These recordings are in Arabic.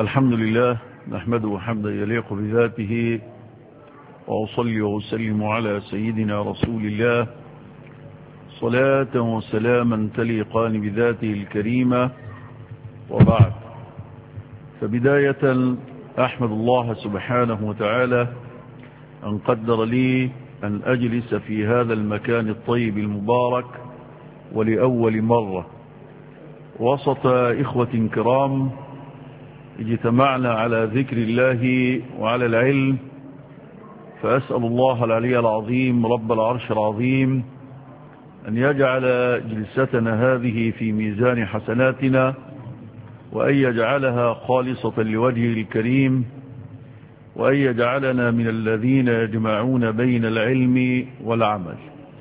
الحمد لله نحمده حمدا يليق بذاته، وأصلي وأسلم على سيدنا رسول الله صلاة وسلاما تليقان بذاته الكريمة. وبعد، فبداية أحمد الله سبحانه وتعالى أن قدر لي أن أجلس في هذا المكان الطيب المبارك ولأول مرة وسط إخوة كرام اجتمعنا على ذكر الله وعلى العلم. فأسأل الله العلي العظيم رب العرش العظيم أن يجعل جلستنا هذه في ميزان حسناتنا، وأن يجعلها خالصة لوجهه الكريم، وأن يجعلنا من الذين يجمعون بين العلم والعمل.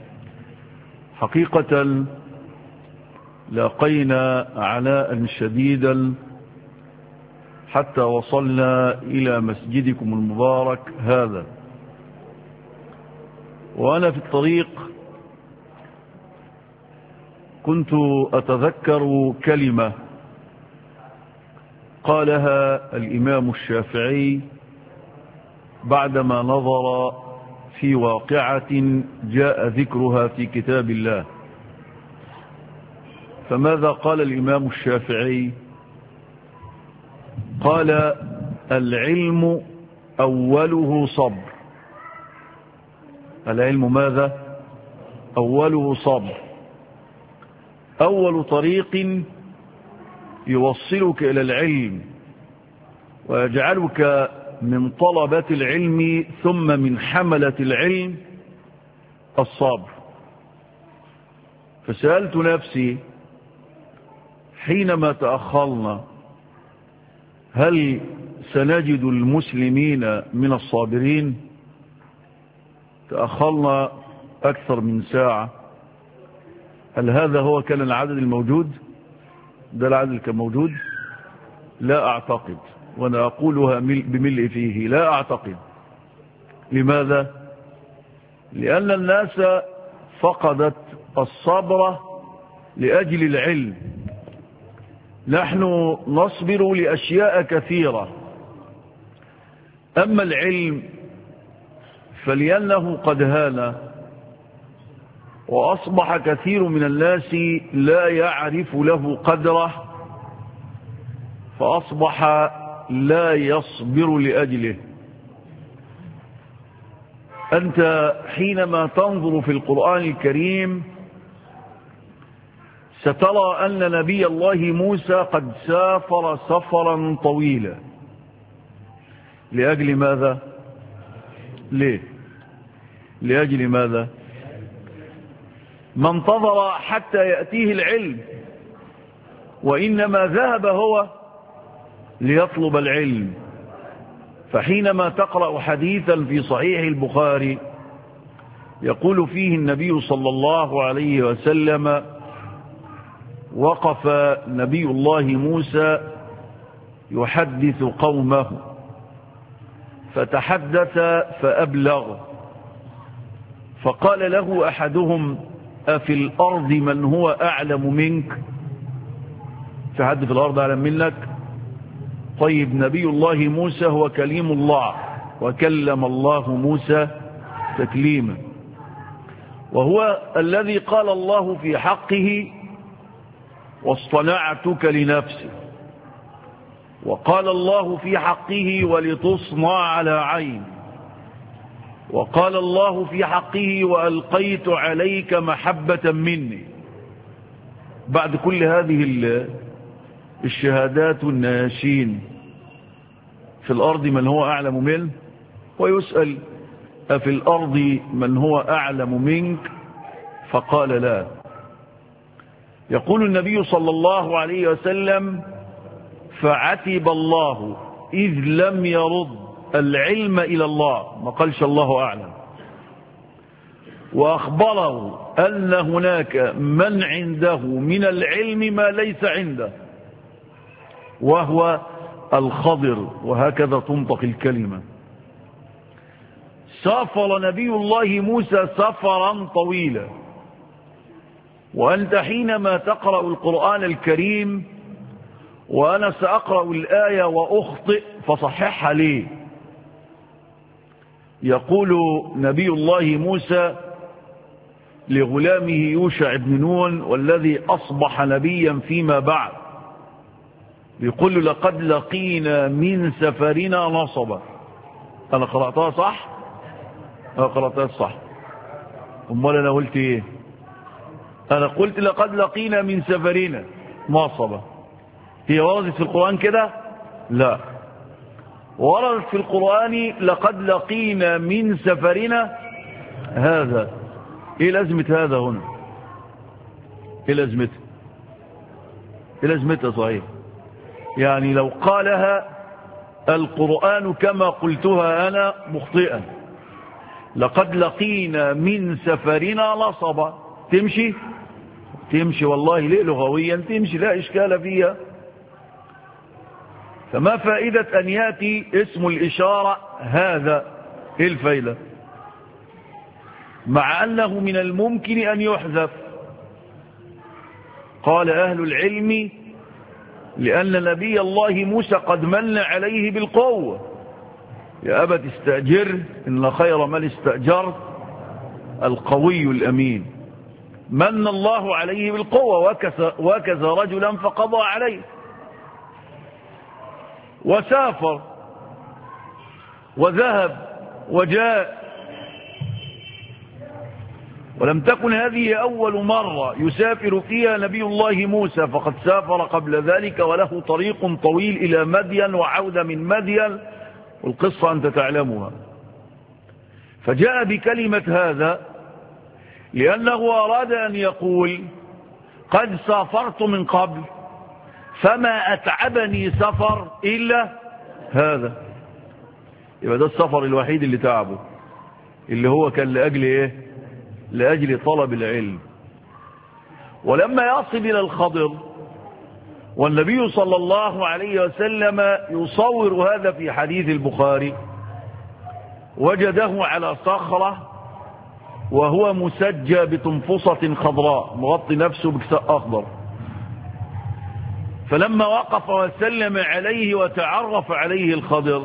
حقيقة لاقينا عناء شديدا حتى وصلنا إلى مسجدكم المبارك هذا، وأنا في الطريق كنت أتذكر كلمة قالها الإمام الشافعي بعدما نظر في واقعة جاء ذكرها في كتاب الله. فماذا قال الإمام الشافعي؟ قال: العلم أوله صبر. العلم ماذا؟ أوله صبر. أول طريق يوصلك إلى العلم ويجعلك من طلبة العلم ثم من حملة العلم الصبر. فسألت نفسي حينما تأخرنا: هل سنجد المسلمين من الصابرين؟ تأخرنا أكثر من ساعة. هل هذا هو كان العدد الموجود؟ ده العدد اللي كان موجود؟ لا أعتقد، وأنا أقولها بملء فيه، لا أعتقد. لماذا؟ لأن الناس فقدت الصبر لأجل العلم. نحن نصبر لأشياء كثيرة، أما العلم فلأنه قد هان، وأصبح كثير من الناس لا يعرف له قدره، فأصبح لا يصبر لأجله. أنت حينما تنظر في القرآن الكريم سترى أن نبي الله موسى قد سافر سفرا طويلا. لأجل ماذا؟ ليه؟ لأجل ماذا؟ ما انتظر حتى يأتيه العلم، وإنما ذهب هو ليطلب العلم. فحينما تقرأ حديثا في صحيح البخاري يقول فيه النبي صلى الله عليه وسلم: وقف نبي الله موسى يحدث قومه فتحدث فأبلغ، فقال له أحدهم: أفي الأرض من هو أعلم منك؟ في حد في الأرض أعلم منك؟ طيب، نبي الله موسى هو كليم الله، وكلم الله موسى تكليما، وهو الذي قال الله في حقه: واصطنعتك لنفسي. وقال الله في حقه: ولتصنع على عين. وقال الله في حقه: وألقيت عليك محبة مني. بعد كل هذه الشهادات والناشين، في الأرض من هو أعلم منه؟ ويسأل: أفي الأرض من هو أعلم منك؟ فقال: لا. يقول النبي صلى الله عليه وسلم: فعتب الله إذ لم يرد العلم إلى الله، ما قالش الله أعلم، وأخبره أن هناك من عنده من العلم ما ليس عنده، وهو الخضر. وهكذا تنطق الكلمة. سافر نبي الله موسى سفرا طويلا، وأنت حينما تقرأ القرآن الكريم وأنا سأقرأ الآية وأخطئ فصححها لي. يقول نبي الله موسى لغلامه يوشع بن نون والذي أصبح نبيا فيما بعد، يقول له لقد لقينا من سفرنا نصبا. أنا قرأتها صح؟ أنا قرأتها صح. أمال أنا قلت إيه؟ أنا قلت لقد لقينا من سفرنا نصبا. هي وردت في القرآن كده؟ لا، وردت في القرآن لقد لقينا من سفرنا هذا. ايه لازمة هذا هنا؟ ايه لازمتها؟ ايه لازمتها صحيح؟ يعني لو قالها القرآن كما قلتها انا مخطئا، لقد لقينا من سفرنا نصبا، تمشي؟ تمشي والله. ليه لغويا تمشي، لا اشكال فيها. فما فائدة ان ياتي اسم الاشارة هذا؟ ايه الفائدة؟ مع أنه من الممكن أن يحذف. قال أهل العلم لأن نبي الله موسى قد من عليه بالقوة. يا أبت استأجر إن خير من استأجرت القوي الأمين. من الله عليه بالقوة وكذا رجلا فقضى عليه وسافر وذهب وجاء. ولم تكن هذه أول مرة يسافر فيها نبي الله موسى، فقد سافر قبل ذلك وله طريق طويل إلى مدين وعودة من مدين، والقصة أنت تعلمها. فجاء بكلمة هذا لأنه أراد أن يقول قد سافرت من قبل فما أتعبني سفر إلا هذا. يبقى ده السفر الوحيد اللي تعبه، اللي هو كان لأجل إيه؟ لأجل طلب العلم. ولما يصل إلى الخضر والنبي صلى الله عليه وسلم يصور هذا في حديث البخاري، وجده على صخرة وهو مسجى بتنفصة خضراء، مغطي نفسه بكساء أخضر. فلما وقف وسلم عليه وتعرف عليه الخضر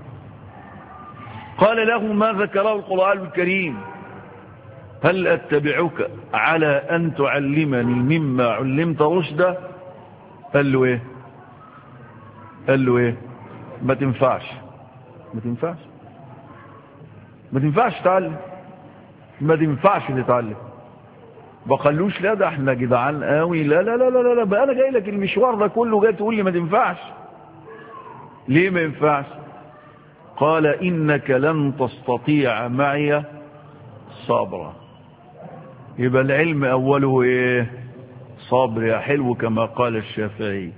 قال له ما ذكره القرآن الكريم؟ هل أتبعك على أن تعلمني مما علمت رشدا؟ قال له إيه؟ قال له إيه؟ ما تنفعش، ما تنفعش، ما تنفعش تعلم، ما تنفعش تتعلم. بقالوش لا ده احنا جدعان قوي، لا لا لا لا لا، بقى انا جاي لك المشوار ده كله جاي تقول لي ما تنفعش. ليه ما ينفعش؟ قال إنك لن تستطيع معي صبرا. يبقى العلم أوله إيه؟ صبر يا حلو، كما قال الشافعي.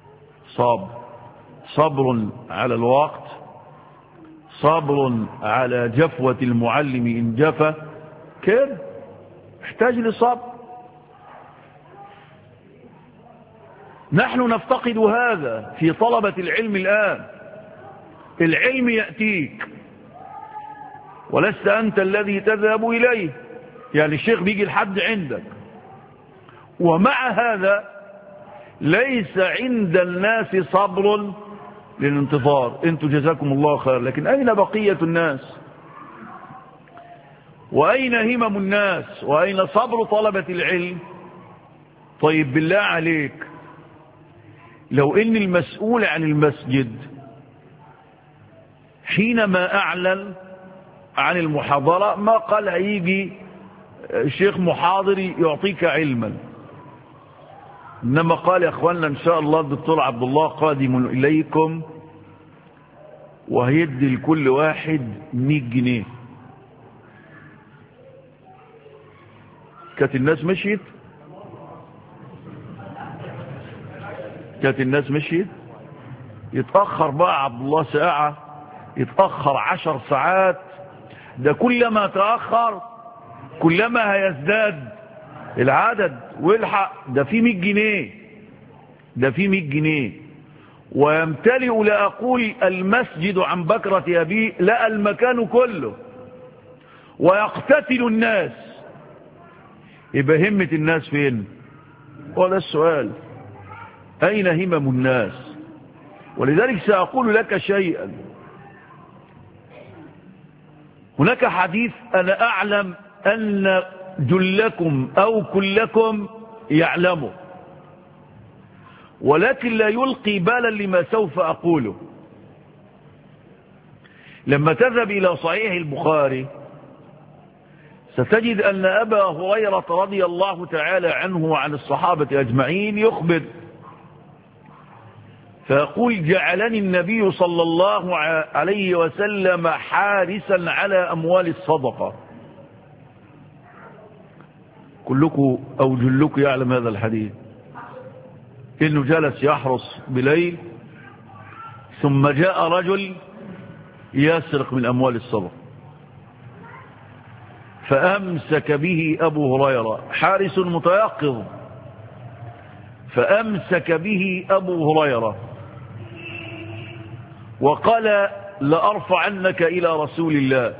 صبر على الوقت، صبر على جفوة المعلم إن جفا، كده احتاج لصبر. نحن نفتقد هذا في طلبة العلم الآن. العلم يأتيك ولست أنت الذي تذهب إليه، يعني الشيخ بيجي لحد عندك، ومع هذا ليس عند الناس صبر للانتظار. انتوا جزاكم الله خير، لكن أين بقية الناس؟ وأين همم الناس؟ وأين صبر طلبة العلم؟ طيب بالله عليك، لو ان المسؤول عن المسجد حينما أعلن عن المحاضرة ما قال هيجي الشيخ محاضر يعطيك علما، إنما قال يا أخوانا إن شاء الله الدكتور عبد الله قادم إليكم وهيدي لكل واحد 100 جنيه. كانت الناس مشيت؟ كانت الناس مشيت؟ يتأخر بقى عبد الله ساعة، يتأخر 10 ساعات، ده كلما تأخر كلما هيزداد العدد. والحق ده في 100 جنيه، ده في 100 جنيه، ويمتلئ لا أقول المسجد عن بكرة أبيه، لا المكان كله، ويقتتل الناس. يبقى همة الناس فين؟ هو ده السؤال. أين همم الناس؟ ولذلك سأقول لك شيئا. هناك حديث أنا أعلم أن جلكم أو كلكم يعلمه، ولكن لا يلقي بالا لما سوف أقوله. لما تذهب إلى صحيح البخاري ستجد أن أبا هريرة رضي الله تعالى عنه وعن الصحابة أجمعين يخبر فيقول: جعلني النبي صلى الله عليه وسلم حارسا على أموال الصدقة. كلكم أو جلكم يعلم هذا الحديث، إنه جلس يحرس بليل ثم جاء رجل يسرق من أموال الصدقة، فأمسك به أبو هريرة، حارس متيقظ، فأمسك به أبو هريرة وقال: لأرفعنك إلى رسول الله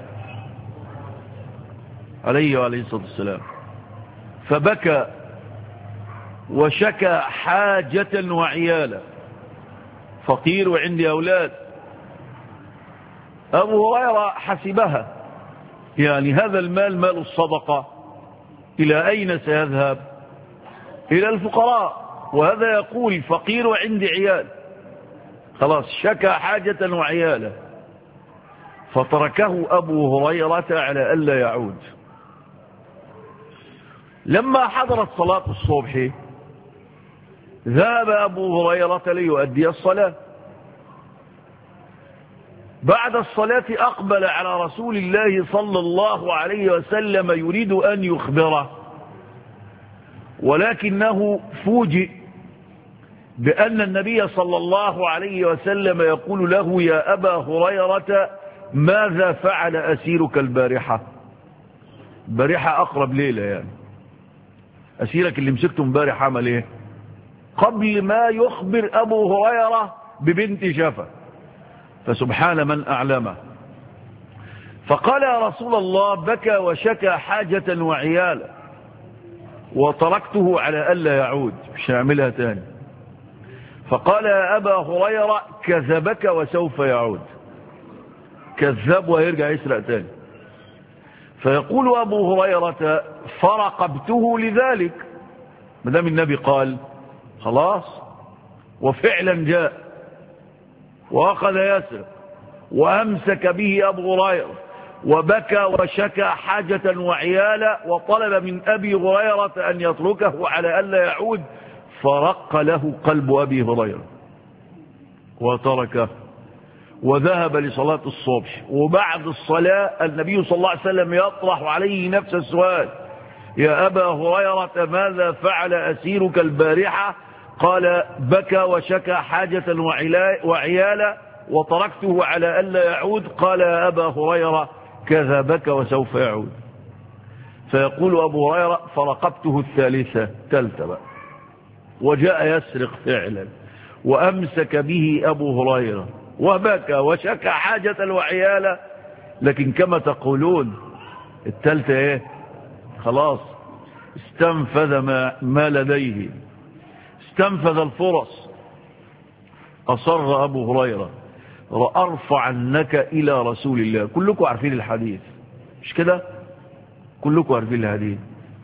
عليه الصلاة والسلام. فبكى وشكى حاجة وعيالا، فقير وعندي أولاد. أبو هريرة حسبها، يعني هذا المال مال الصدقة إلى أين سيذهب؟ إلى الفقراء، وهذا يقول فقير وعندي عيال، خلاص شكى حاجة وعيالا، فتركه أبو هريرة على ألا يعود. لما حضرت صلاة الصبح ذهب أبو هريرة ليؤدي الصلاة. بعد الصلاة أقبل على رسول الله صلى الله عليه وسلم يريد أن يخبره، ولكنه فوجئ بأن النبي صلى الله عليه وسلم يقول له: يا أبا هريرة ماذا فعل أسيرك البارحة؟ البارحة أقرب ليلة، يعني أسيرك اللي مسكته امبارح عمل إيه؟ قبل ما يخبر أبو هريرة ببنت شفا، فسبحان من أعلمه. فقال: يا رسول الله، بكى وشكى حاجة وعيالا وتركته على ألا يعود، مش هعملها تاني. فقال: يا أبا هريرة كذبك وسوف يعود، كذب ويرجع يسرق تاني. فيقول أبو هريرة: فرقبته لذلك، مدام النبي قال خلاص. وفعلا جاء وأخذ يسرق وأمسك به أبو هريرة وبكى وشكى حاجة وعيالا، وطلب من أبي هريرة أن يتركه على ألا يعود، فرق له قلب أبي هريرة وتركه وذهب لصلاة الصبح. وبعد الصلاة النبي صلى الله عليه وسلم يطرح عليه نفس السؤال: يا أبا هريرة ماذا فعل أسيرك البارحة؟ قال: بكى وشكى حاجة وعيالا وتركته على ألا يعود. قال: يا أبا هريرة كذبك وسوف يعود. فيقول أبو هريرة: فرقبته الثالثة بقى، وجاء يسرق فعلا وأمسك به أبو هريرة وبكى وشكى حاجة وعيالا، لكن كما تقولون الثالثة ايه؟ خلاص استنفذ ما لديه، استنفذ الفرص. أصر أبو هريرة: لأرفعنك إلى رسول الله. كلكم عارفين الحديث مش كده؟ كلكم عارفين الحديث.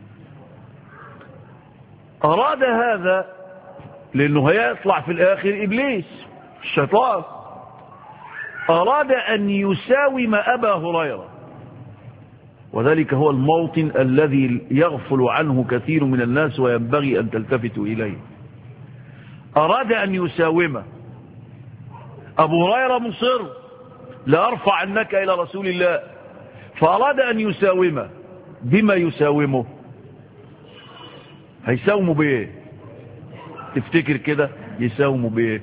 أراد هذا لأنه هيطلع في الآخر إبليس الشيطان، أراد أن يساوم أبا هريرة، وذلك هو الموطن الذي يغفل عنه كثير من الناس وينبغي أن تلتفتوا إليه. أراد أن يساومه. أبو هريرة مصر: لأرفعنك إلى رسول الله. فأراد أن يساومه. بما يساومه؟ هيساومه بإيه؟ تفتكر كده يساومه بإيه؟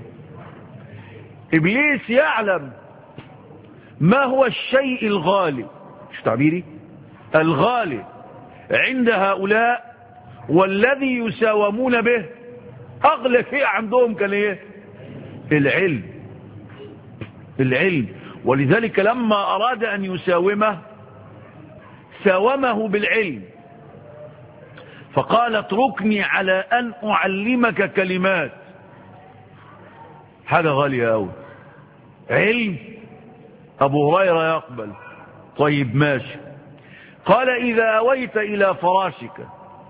إبليس يعلم ما هو الشيء الغالي، مش تعبيري، الغالي عند هؤلاء، والذي يساومون به أغلى شيء عندهم كان إيه؟ العلم. ولذلك لما أراد أن يساومه ساومه بالعلم، فقال: اتركني على أن أعلمك كلمات حاجة غالية أوي. علم أبو هريرة يقبل. طيب ماشي. قال إذا أويت إلى فراشك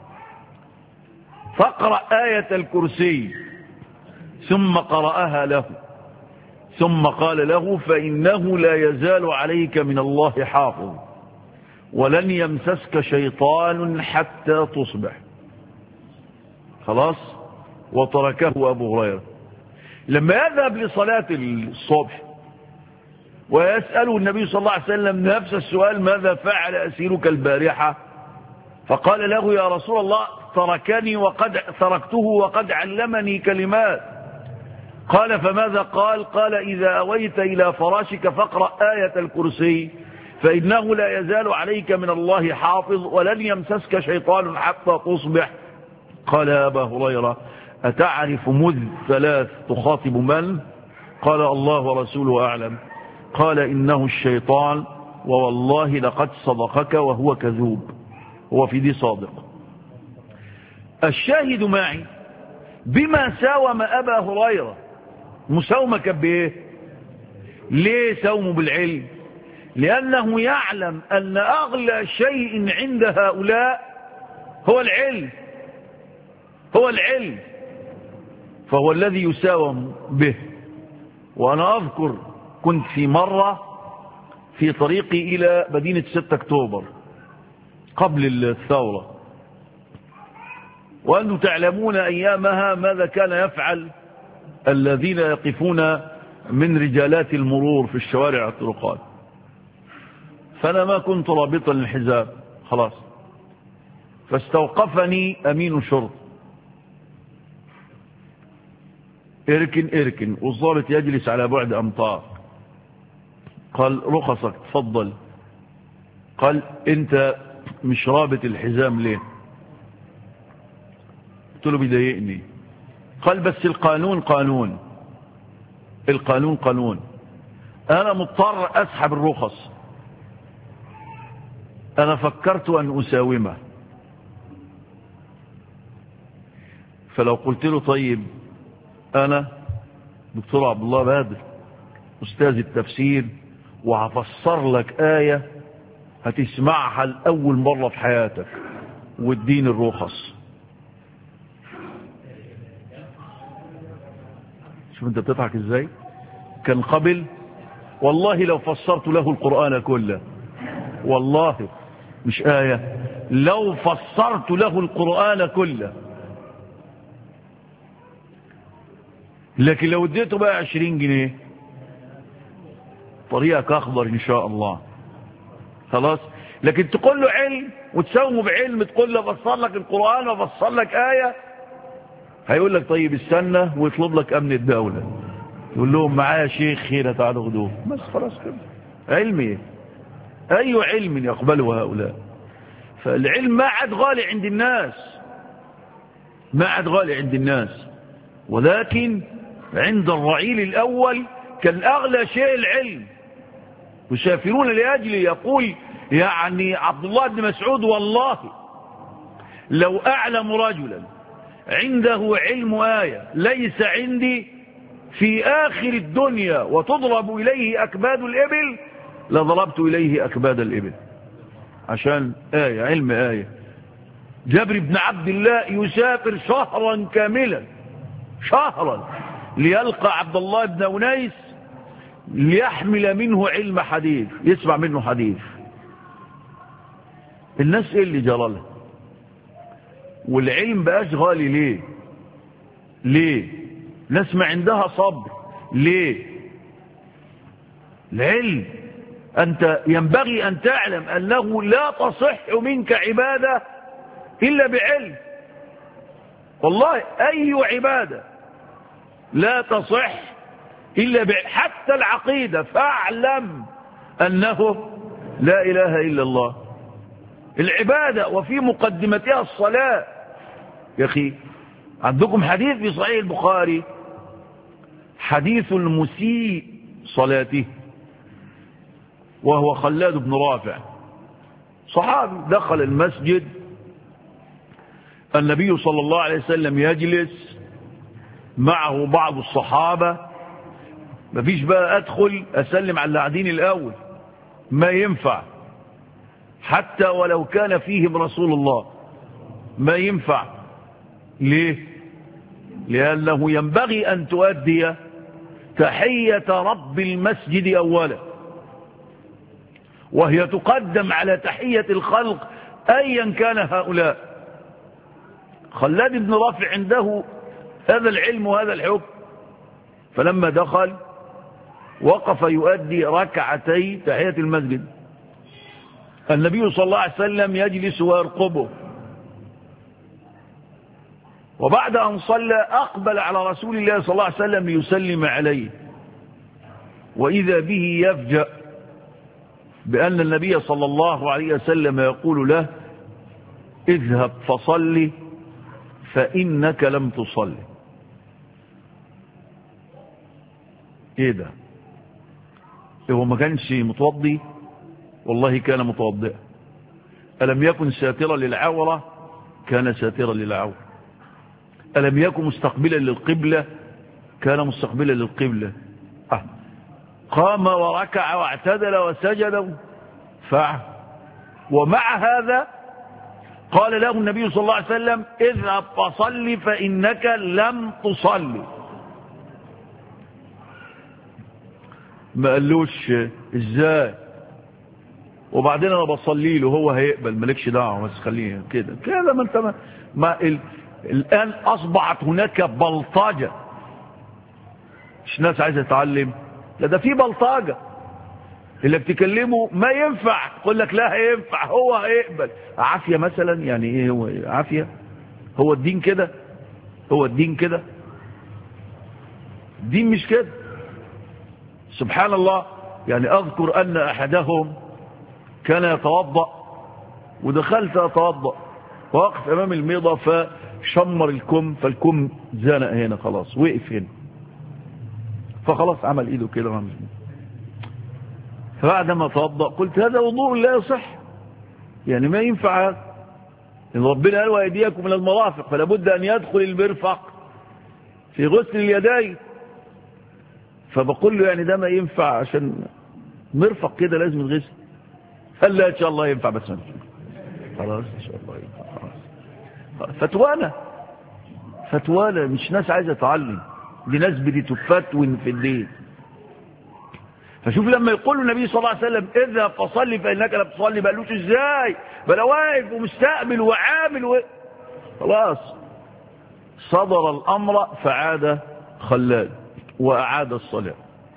فاقرأ آية الكرسي، ثم قرأها له، ثم قال له فإنه لا يزال عليك من الله حافظ ولن يمسسك شيطان حتى تصبح. خلاص. وتركه أبو هريرة. لما يذهب لصلاة الصبح ويسأله النبي صلى الله عليه وسلم نفس السؤال ماذا فعل أسيرك البارحة، فقال له يا رسول الله تركته وقد علمني كلمات. قال فماذا قال؟ قال إذا أويت إلى فراشك فاقرأ آية الكرسي فإنه لا يزال عليك من الله حافظ ولن يمسسك شيطان حتى تصبح. قال يا أبا هريرة أتعرف مذ 3 تخاطب من؟ قال الله ورسوله أعلم. قال إنه الشيطان ووالله لقد صدقك وهو كذوب. هو في دي صادق. الشاهد معي بما ساوم أبا هريرة مساومة بإيه؟ ليه ساومه بالعلم؟ لأنه يعلم أن أغلى شيء عند هؤلاء هو العلم، هو العلم، فهو الذي يساوم به. وأنا أذكر كنت في مرة في طريقي إلى مدينة 6 أكتوبر قبل الثورة، وأنتم تعلمون أيامها ماذا كان يفعل الذين يقفون من رجالات المرور في الشوارع الطرقات. فأنا ما كنت رابطا للحزام خلاص، فاستوقفني أمين شرطة اركن والضابط يجلس على بعد أمتار. قال رخصك تفضل. قال انت مش رابط الحزام ليه؟ قلت له بيضايقني. قال بس القانون قانون، القانون قانون، انا مضطر اسحب الرخص. انا فكرت ان اساومه، فلو قلت له طيب انا دكتور عبد الله بدر استاذ التفسير وهفسر لك آية هتسمعها لأول مرة في حياتك واديني الرخص، شوف انت بتضحك ازاي. كان قبل والله لو فسرت له القرآن كله، والله مش آية، لو فسرت له القرآن كله. لكن لو اديته بقى 20 جنيه طريقك أخضر إن شاء الله. خلاص. لكن تقول له علم وتساومه بعلم، تقول له فسر لك القرآن وفسر لك آية، هيقول لك طيب استنى ويطلب لك أمن الدولة، يقول لهم معايا شيخ خير تعالوا خدوه بس. خلاص كده. علم ايه؟ أي علم يقبله هؤلاء؟ فالعلم ما عاد غالي عند الناس، ما عاد غالي عند الناس، ولكن عند الرعيل الأول كان أغلى شيء العلم. يسافرون لأجله. يقول يعني عبد الله بن مسعود والله لو أعلم رجلا عنده علم آية ليس عندي في آخر الدنيا وتضرب إليه أكباد الإبل لضربت إليه أكباد الإبل عشان آية، علم آية. جابر بن عبد الله يسافر شهرا كاملا، شهرا، ليلقى عبد الله بن أنيس ليحمل منه علم حديث، يسمع منه حديث. الناس ايه اللي جرالها؟ والعلم بقاش غالي ليه؟ ليه؟ ناس ما عندها صبر ليه؟ العلم أنت ينبغي أن تعلم أنه لا تصح منك عبادة إلا بعلم. والله أي عبادة لا تصح إلا حتى العقيدة، فاعلم أنه لا إله إلا الله. العبادة وفي مقدمتها الصلاة. يا أخي عندكم حديث في صحيح البخاري، حديث المسيء صلاته، وهو خلاد بن رافع صحابي دخل المسجد، النبي صلى الله عليه وسلم يجلس معه بعض الصحابة مفيش بقى ادخل اسلم على اللي قاعدين الاول، ما ينفع، حتى ولو كان فيهم رسول الله ما ينفع. ليه؟ لأنه ينبغي أن تؤدي تحية رب المسجد أولا، وهي تقدم على تحية الخلق أيا كان هؤلاء. خلاد بن رافع عنده هذا العلم وهذا الحكم، فلما دخل وقف يؤدي ركعتي تحية المسجد. النبي صلى الله عليه وسلم يجلس ويرقبه، وبعد أن صلى أقبل على رسول الله صلى الله عليه وسلم ليسلم عليه، وإذا به يفجأ بأن النبي صلى الله عليه وسلم يقول له: اذهب فصلي فإنك لم تصلي. ايه ده؟ هو ما كانش متوضي؟ والله كان متوضئا. ألم يكن ساترا للعورة؟ كان ساترا للعورة. ألم يكن مستقبلا للقبلة؟ كان مستقبلا للقبلة. قام وركع واعتدل وسجد فعل، ومع هذا قال له النبي صلى الله عليه وسلم: اذهب فصلي فإنك لم تصلي. ما قالوش ازاي وبعدين انا بصلي له هو هيقبل، مالكش دعوه، بس خليه كده كده. ما انت الان اصبحت هناك بلطجه، مش ناس عايزه تتعلم، لا ده في بلطجه. اللي بتكلمه ما ينفع، يقول لك لا هينفع، هو هيقبل. عافيه مثلا، يعني ايه هو عافيه؟ هو الدين كده؟ هو الدين كده؟ الدين مش كده. سبحان الله. يعني اذكر ان احدهم كان يتوضأ، ودخلت اتوضأ، وقف امام الميضة فشمر الكم، فالكم زنق هنا، خلاص وقف هنا، فخلاص عمل ايده كده. فبعدما توضأ قلت: هذا وضوء لا يصح، يعني ما ينفع هذا. إن ربنا قال: وأيديكم من المرافق، فلا بد أن يدخل المرفق في غسل اليدين. فبقول له: يعني ده ما ينفع، عشان مرفق كده لازم الغسل. قال: لا إن شاء الله ينفع، بس خلاص إن شاء الله ينفع. خلاص. فتوانا مش ناس عايزة تعلم، دي ناس بتفتون في الدين. فشوف لما يقول النبي صلى الله عليه وسلم: اذهب فصلي فإنك لم تصلي، ما قالوش ازاي، بل واقف ومستقبل وعامل خلاص. صدر الأمر فعاد خلاد وأعاد الصلاة،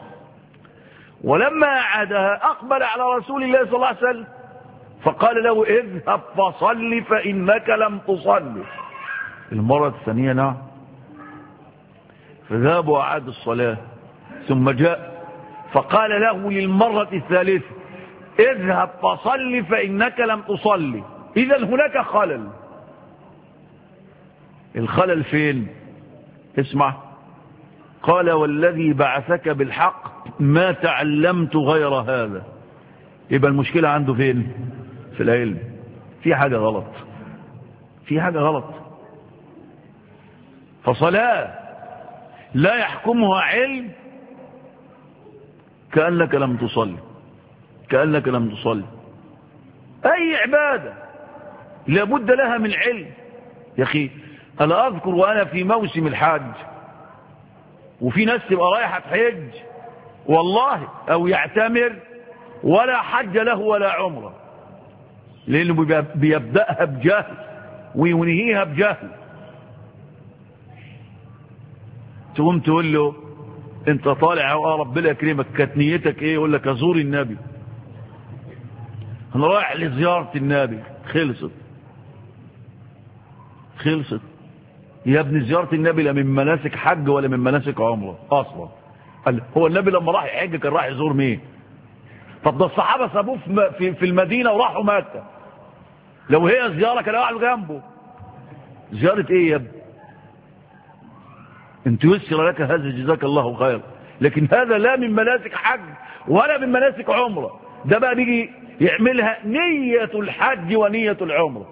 ولما أعادها أقبل على رسول الله صلى الله عليه وسلم فقال له: اذهب فصلي فإنك لم تصلي. المرة الثانية نعم، فذهب وأعاد الصلاة، ثم جاء فقال له للمرة الثالثة: اذهب فصلي فإنك لم تصلي. إذن هناك خلل. الخلل فين؟ اسمع. قال: والذي بعثك بالحق ما تعلمت غير هذا. يبقى المشكلة عنده فين؟ في العلم. في حاجة غلط، في حاجة غلط. فصلاة لا يحكمها علم كأنك لم تصلي، كأنك لم تصلي. أي عبادة لابد لها من علم. يا أخي أنا أذكر وأنا في موسم الحج، وفي ناس تبقى رايحة تحج والله أو يعتمر ولا حج له ولا عمره، لأنه بيبدأها بجهل وينهيها بجهل. تقوم تقول له: انت طالع ربنا يكرمك، كانت نيتك ايه؟ يقول لك: ازور النبي، انا رايح لزيارة النبي. خلصت يا ابن زيارة النبي لا من مناسك حج ولا من مناسك عمره اصلا. هو النبي لما راح يحج كان راح يزور مين؟ طب ده الصحابة سابوه في المدينة وراحوا مكة، لو هي زيارة كان قاعد جنبه. زيارة ايه يا ابني؟ انت يسر لك هذا جزاك الله خير، لكن هذا لا من مناسك حج ولا من مناسك عمره. ده بقى بيجي يعملها نية الحج ونية العمره،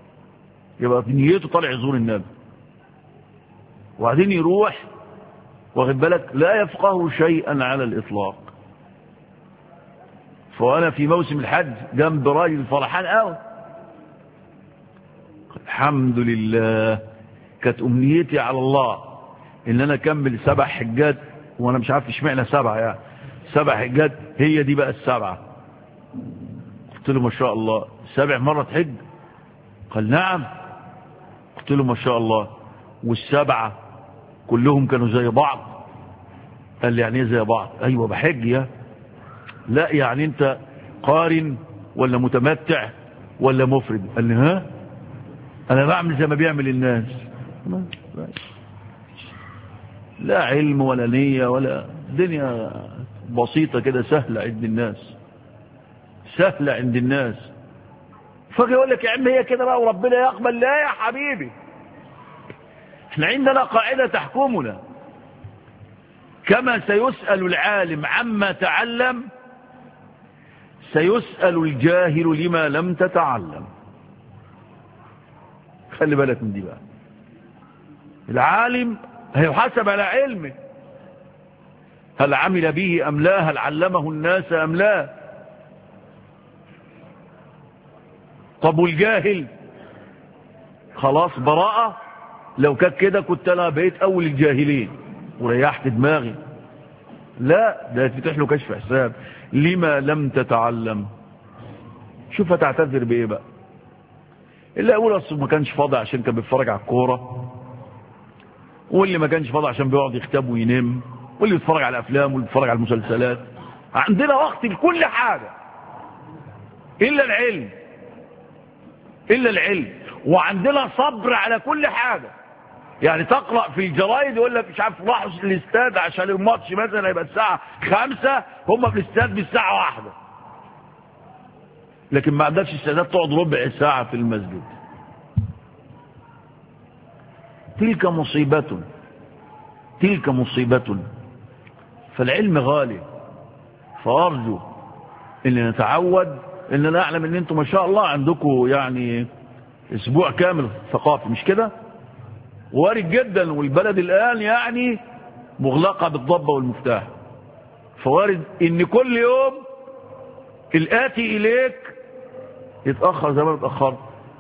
يبقى نيته طالع يزور النبي، وبعدين يروح واخد بالك، لا يفقه شيئا على الإطلاق. فأنا في موسم الحج جنب راجل فرحان قوي، الحمد لله، كانت أمنيتي على الله إن أنا أكمل 7 حجات، وأنا مش عارف اشمعنى 7 يعني 7 حجات، هي دي بقى ال7. قلت له ما شاء الله 7 مرة حج؟ قال نعم. قلت له ما شاء الله، وال7 كلهم كانوا زي بعض؟ قال لي يعني ايه زي بعض؟ ايوه بحج يا، لا يعني انت قارن ولا متمتع ولا مفرد؟ قال لي ها، انا بعمل زي ما بيعمل الناس. لا علم ولا نية ولا دنيا، بسيطة كده سهلة عند الناس، سهلة عند الناس. فجأة يقول لك يا عم هي كده بقى وربنا يقبل. لا يا حبيبي، احنا عندنا قاعدة تحكمنا، كما سيسأل العالم عما تعلم سيسأل الجاهل لما لم تتعلم. خلي بالك من دي بقى، العالم هيحاسب على علمه، هل عمل به أم لا، هل علمه الناس أم لا. طب والجاهل خلاص براءة، لو كانت كده كنت أنا بقيت أول الجاهلين وريحت دماغي. لا، ده يتفتح له كشف حساب، لما لم تتعلم. شوف هتعتذر بإيه بقى؟ اللي أقول أصلا ما كانش فاضي عشان كان بيتفرج على الكورة، واللي ما كانش فاضي عشان بيقعد يكتب وينام، واللي بيتفرج على الأفلام واللي بيتفرج على المسلسلات. عندنا وقت لكل حاجة إلا العلم، إلا العلم. وعندنا صبر على كل حاجة. يعني تقرأ في الجرايد يقول لك مش عارف راحوا الاستاد عشان الماتش مثلا يبقى الساعة 5، هم في الاستاد بالساعة 1، لكن ما عندكش استعداد تقعد ربع ساعة في المسجد. تلك مصيبة، تلك مصيبة. فالعلم غالي، فأرجو ان نتعود. ان انا اعلم ان انتم ما شاء الله عندكم يعني اسبوع كامل ثقافي، مش كده؟ وارد جدا، والبلد الان يعني مغلقة بالضبة والمفتاح، فوارد ان كل يوم الاتي اليك يتأخر زي ما اتأخرت.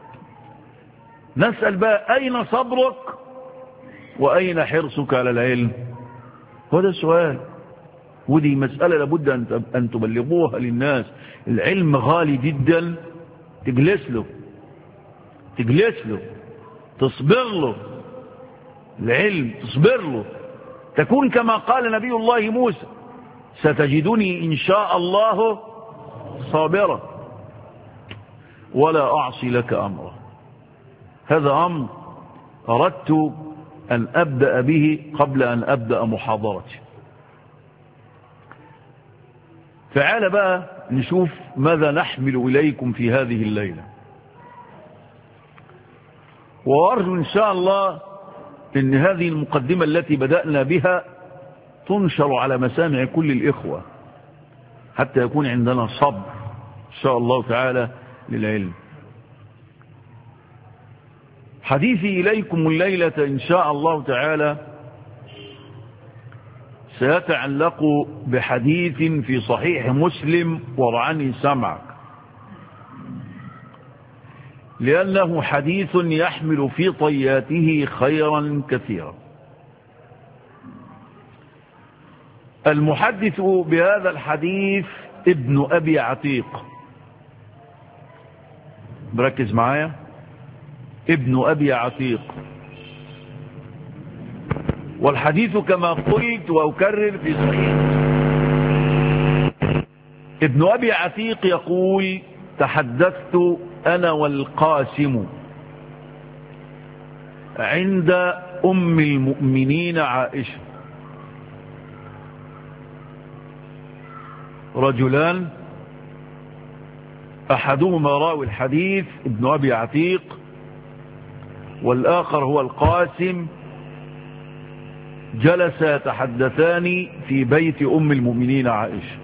نسأل بقى اين صبرك واين حرصك على العلم؟ هذا السؤال، ودي مسألة لابد أن تبلغوها للناس. العلم غالي جدا، تجلس له، تجلس له، تصبر له. العلم تصبر له، تكون كما قال نبي الله موسى ستجدني إن شاء الله صابرا ولا أعصي لك أمرا. هذا أمر أردت أن أبدأ به قبل أن أبدأ محاضرتي. تعال بقى نشوف ماذا نحمل إليكم في هذه الليلة، وأرجو إن شاء الله إن هذه المقدمة التي بدأنا بها تنشر على مسامع كل الإخوة حتى يكون عندنا صبر إن شاء الله تعالى للعلم. حديثي إليكم الليلة إن شاء الله تعالى سيتعلق بحديث في صحيح مسلم وارعني سمعك، لأنه حديث يحمل في طياته خيرا كثيرا. المحدث بهذا الحديث ابن أبي عتيق، بركز معايا، ابن أبي عتيق. والحديث كما قلت وأكرر في صحيح. ابن أبي عتيق يقول: تحدثت أنا والقاسم عند أم المؤمنين عائشة، رجلان أحدهما راوي الحديث ابن أبي عتيق، والآخر هو القاسم، جلس يتحدثان في بيت أم المؤمنين عائشة.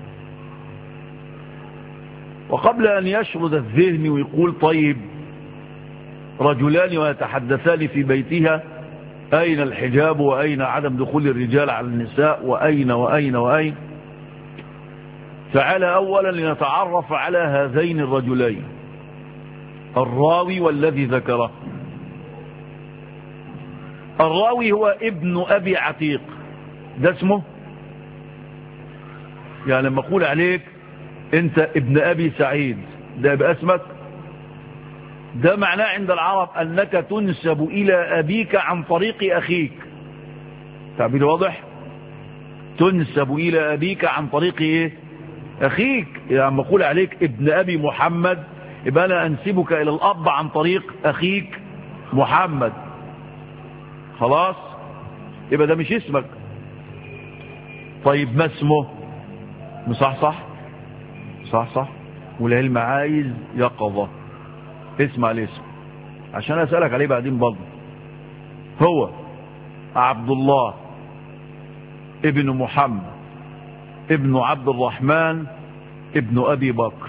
وقبل أن يشرد الذهن ويقول طيب رجلان ويتحدثان في بيتها، أين الحجاب وأين عدم دخول الرجال على النساء وأين وأين وأين. تعالى أولا لنتعرف على هذين الرجلين، الراوي والذي ذكره. الراوي هو ابن أبي عتيق، ده اسمه. يعني لما أقول عليك أنت ابن أبي سعيد، ده يبقى اسمك. ده معناه عند العرب أنك تنسب إلى أبيك عن طريق أخيك. تعبير واضح؟ تنسب إلى أبيك عن طريق إيه؟ أخيك. يعني لما أقول عليك ابن أبي محمد، يبقى أنا أنسبك إلى الأب عن طريق أخيك محمد. خلاص؟ يبقى ده مش اسمك. طيب ما اسمه؟ مصحصح؟ صح. والعلم عايز يقظة. اسمع الاسم عشان أسألك عليه بعدين برضه. هو عبد الله ابن محمد ابن عبد الرحمن ابن أبي بكر.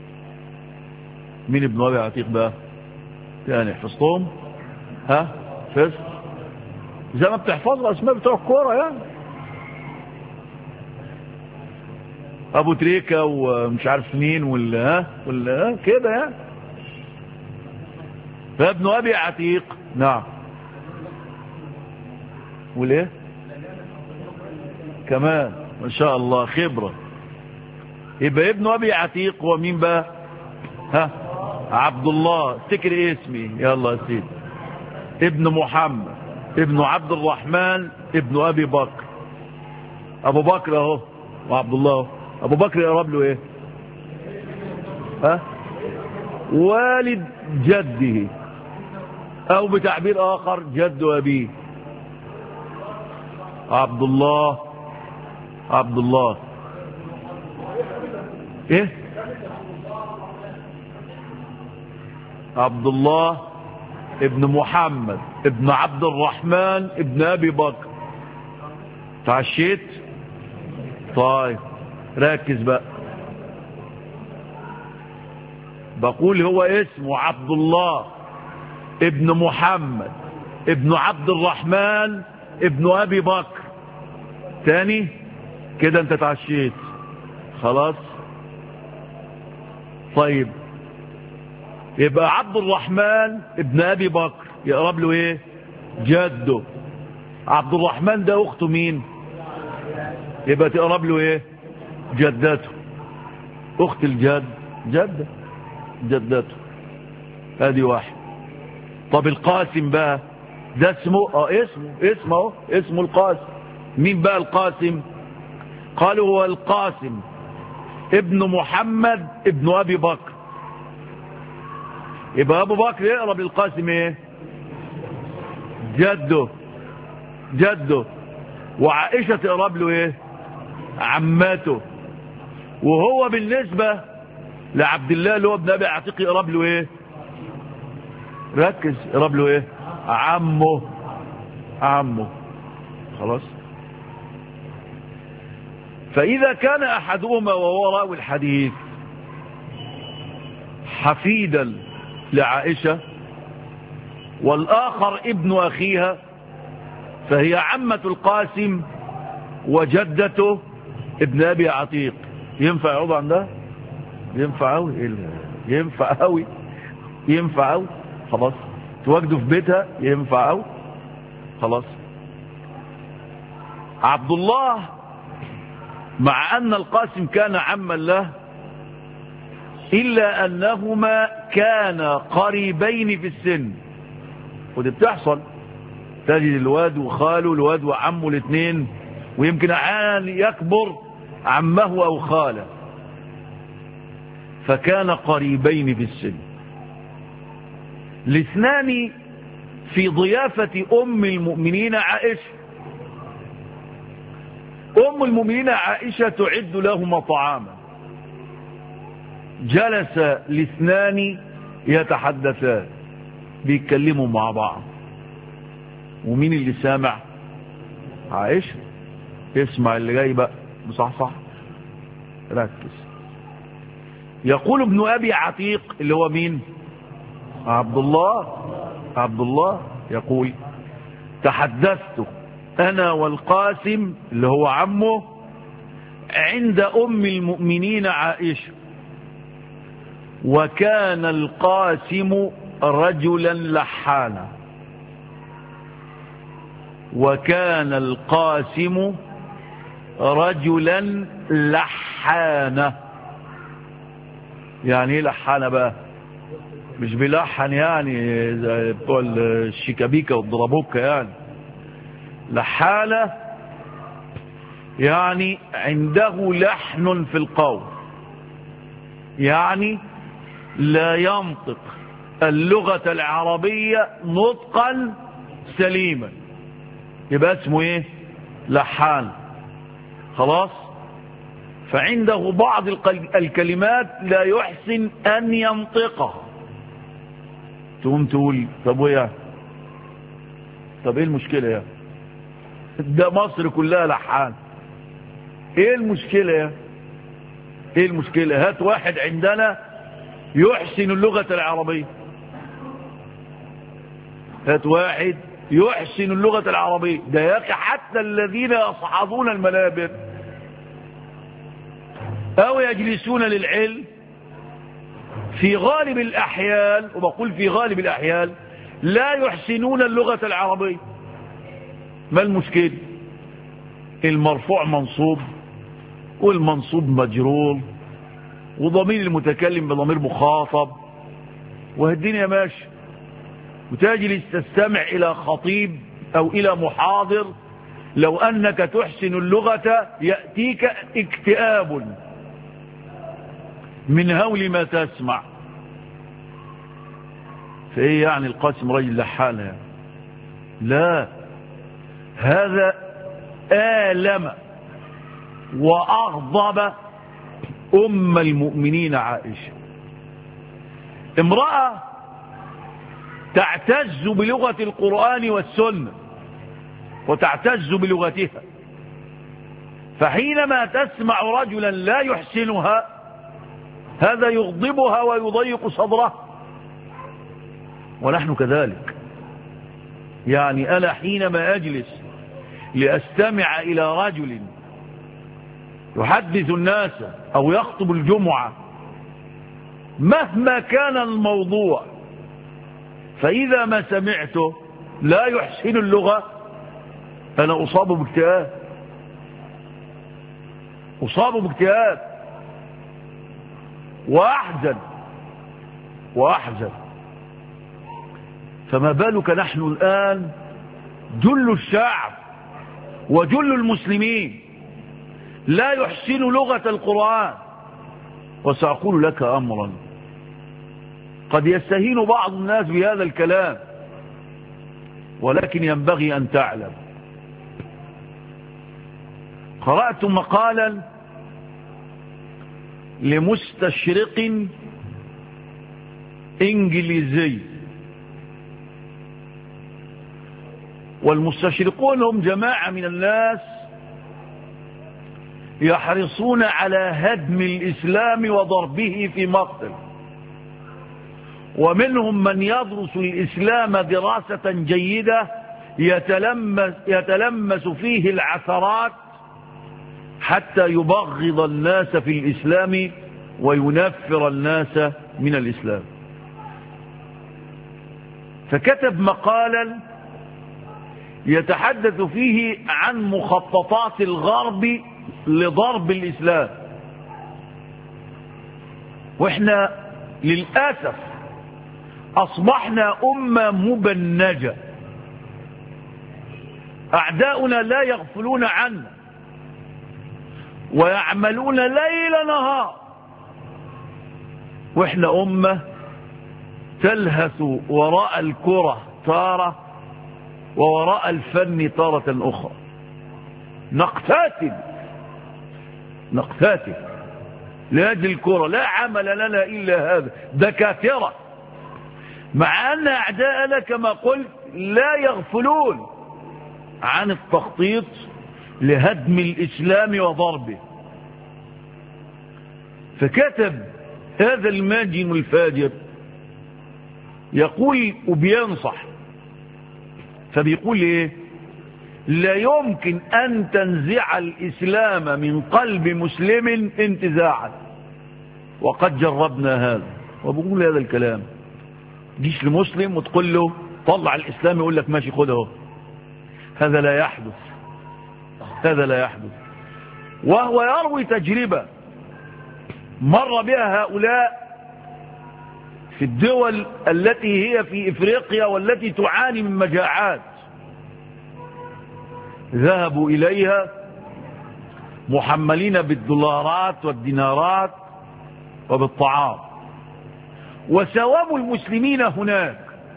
مين ابن أبي عتيق بقى؟ يعني حفظتهم؟ ها؟ حفظت؟ زي ما بتحفظ الأسماء بتوع الكورة يعني. أبو تريكة ومش عارف مين ولا كده يعني. فابن أبي عتيق. نعم. وليه كمان؟ ما شاء الله خبرة. يبقى ابن أبي عتيق هو مين بقى؟ ها؟ عبد الله. افتكر ايه اسمي؟ يلا يا سيدي. ابن محمد ابن عبد الرحمن ابن أبي بكر. أبو بكر اهو وعبد الله اهو. أبو بكر يقرب له ايه؟ ها؟ والد جده، أو بتعبير آخر جد أبيه. عبد الله إيه؟ عبد الله ابن محمد ابن عبد الرحمن ابن أبي بكر. تعشيت؟ طيب ركز بقى. بقول هو اسمه عبد الله ابن محمد ابن عبد الرحمن ابن أبي بكر. تاني كده انت تعشيت خلاص. طيب يبقى عبد الرحمن ابن أبي بكر يقرب له ايه؟ جده. عبد الرحمن ده اخته مين؟ يبقى تقرب له ايه؟ جدته. اخت الجد جدته. ادي واحد. طب القاسم بقى ده اسمه اسمه القاسم. مين بقى القاسم؟ قالوا هو القاسم ابن محمد ابن أبي بكر. يبقى أبو بكر يقرب للقاسم ايه؟ جده. وعائشة تقرب له ايه؟ عماته. وهو بالنسبة لعبد الله اللي هو ابن أبي عتيق يقرب له ايه؟ ركز. يقرب له ايه؟ عمه. خلاص. فإذا كان أحدهما وهو راوي الحديث حفيدا لعائشة والآخر ابن أخيها، فهي عمة القاسم وجدته ابن أبي عتيق. ينفع يعوض عن ده؟ ينفع أوي. خلاص. تواجده في بيتها ينفع أوي. خلاص. عبد الله مع أن القاسم كان عما له إلا أنهما كانا قريبين في السن. ودي بتحصل، تجد الواد وخاله، الواد وعمه الاثنين، ويمكن عان يكبر عمه أو خاله، فكان قريبين في السن. الاثنان في ضيافة أم المؤمنين عائشة. أم المؤمنين عائشة تعد لهما طعاما. جلس الاثنان يتحدثان، بيتكلموا مع بعض. ومين اللي سامع؟ عائشة. اسمع اللي جاي بقى بصح ركز. يقول ابن أبي عتيق اللي هو مين؟ عبد الله يقول: تحدثت أنا والقاسم اللي هو عمه عند أم المؤمنين عائشة، وكان القاسم رجلا لحانا، وكان القاسم رجلا لحانا. يعني ايه لحانا بقى؟ مش بيلحن يعني زي بتوع الشيكابيكا والضربوكا، يعني لحانة يعني عنده لحن في القول، يعني لا ينطق اللغة العربية نطقا سليما، يبقى اسمه ايه؟ لحان. خلاص. فعنده بعض الكلمات لا يحسن ان ينطقها، تقوم تقول طب ويا طب ايه المشكلة يا ده مصر كلها لحان، ايه المشكلة يا ايه المشكلة؟ هات واحد عندنا يحسن اللغة العربية، هات واحد يحسن اللغة العربية. ده يا اخي حتى الذين يصعدون المنابر او يجلسون للعلم في غالب الأحيان، وبقول في غالب الأحيان، لا يحسنون اللغة العربية. ما المشكلة؟ المرفوع منصوب والمنصوب مجرور وضمير المتكلم بضمير مخاطب والدنيا ماشي، وتجلس تستمع إلى خطيب أو إلى محاضر، لو أنك تحسن اللغة يأتيك اكتئاب من هول ما تسمع. فايه يعني القاسم رجل لحانة يعني؟ لا، هذا آلم وأغضب أم المؤمنين عائشة، امرأة تعتز بلغة القرآن والسنة وتعتز بلغتها، فحينما تسمع رجلا لا يحسنها هذا يغضبها ويضيق صدرها. ونحن كذلك. يعني أنا حينما أجلس لأستمع إلى رجل يحدث الناس أو يخطب الجمعة مهما كان الموضوع، فإذا ما سمعته لا يحسن اللغة أنا أصاب باكتئاب، أصاب باكتئاب وأحزن. فما بالك نحن الآن جل الشعب وجل المسلمين لا يحسن لغة القرآن. وسأقول لك أمرا قد يستهين بعض الناس بهذا الكلام، ولكن ينبغي أن تعلم. قرأت مقالا لمستشرق إنجليزي، والمستشرقون هم جماعة من الناس يحرصون على هدم الإسلام وضربه في مقتل، ومنهم من يدرس الإسلام دراسة جيدة يتلمس فيه العثرات حتى يبغض الناس في الإسلام وينفر الناس من الإسلام. فكتب مقالا يتحدث فيه عن مخططات الغرب لضرب الإسلام، وإحنا للأسف أصبحنا أمة مبنجة، أعداؤنا لا يغفلون عنا ويعملون ليل نهار، وإحنا أمة تلهث وراء الكرة تارة ووراء الفن تارة أخرى، نقتاتل لأجل الكرة، لا عمل لنا إلا هذا، دكاترة، مع أن أعداءنا كما قلت لا يغفلون عن التخطيط لهدم الإسلام وضربه. فكتب هذا الماجن الفاجر يقول وبينصح فبيقول ايه؟ لا يمكن ان تنزع الاسلام من قلب مسلم انتزاعا، وقد جربنا هذا. وبقول هذا الكلام جيش لمسلم وتقول له طلع الاسلام، يقول لك ماشي خده اهو. هذا لا يحدث، هذا لا يحدث. وهو يروي تجربة مر بها هؤلاء في الدول التي هي في إفريقيا والتي تعاني من مجاعات. ذهبوا إليها محملين بالدولارات والدينارات وبالطعام، وسواموا المسلمين هناك: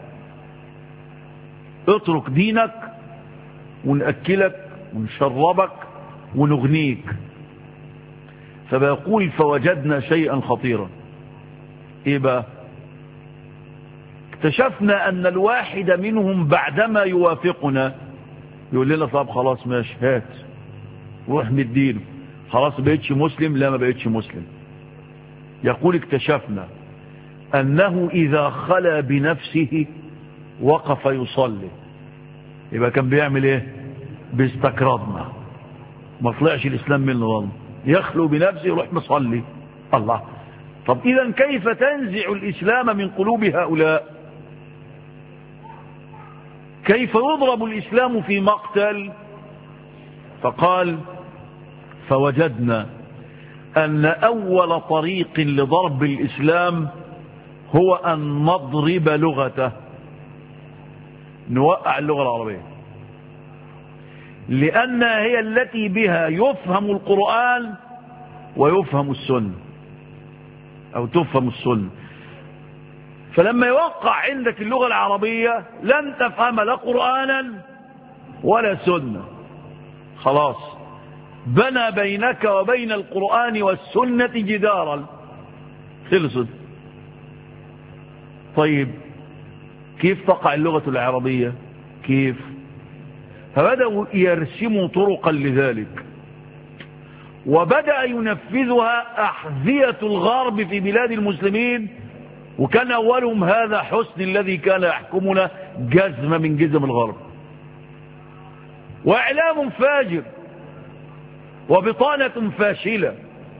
اترك دينك ونأكلك ونشربك ونغنيك. فبيقول فوجدنا شيئا خطيرا. ايه بقى؟ اكتشفنا ان الواحد منهم بعدما يوافقنا يقول لنا طب خلاص ماشي هات روح مدينه، خلاص بقيتش مسلم؟ لا ما بقيتش مسلم. يقول اكتشفنا انه اذا خلى بنفسه وقف يصلي. يبقى كان بيعمل ايه؟ بيستكرضنا، ما طلعش الاسلام منه والله، يخلو بنفسه يروح مصلي. الله، طب اذا كيف تنزع الاسلام من قلوب هؤلاء؟ كيف يضرب الاسلام في مقتل؟ فقال فوجدنا ان اول طريق لضرب الاسلام هو ان نضرب لغته، نوقع اللغة العربية، لأنها هي التي بها يفهم القرآن ويفهم السنة، أو تفهم السنة. فلما يوقع عندك اللغة العربية لن تفهم لا قرآنا ولا سنة، خلاص بنى بينك وبين القرآن والسنة جدارا، خلصت. طيب كيف تقع اللغة العربية؟ كيف؟ فبدأوا يرسموا طرقا لذلك، وبدأ ينفذها أحذية الغرب في بلاد المسلمين، وكان أولهم هذا حسن الذي كان يحكمنا جزم من جزم الغرب. وإعلام فاجر وبطانة فاشلة.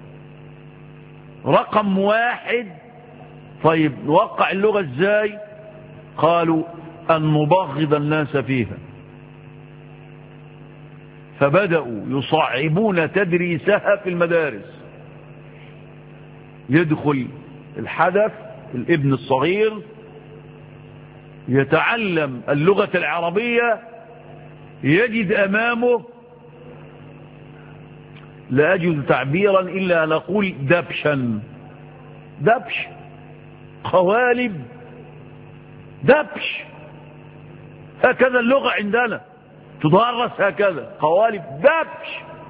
رقم واحد، طيب نوقع اللغة ازاي؟ قالوا أن نبغض الناس فيها، فبدأوا يصعبون تدريسها في المدارس. يدخل الحدث الابن الصغير يتعلم اللغة العربية، يجد أمامه، لا أجد تعبيرا إلا أن أقول دبشا، دبش، قوالب، دبش. هكذا اللغة عندنا تدرس، هكذا قوالب دبش.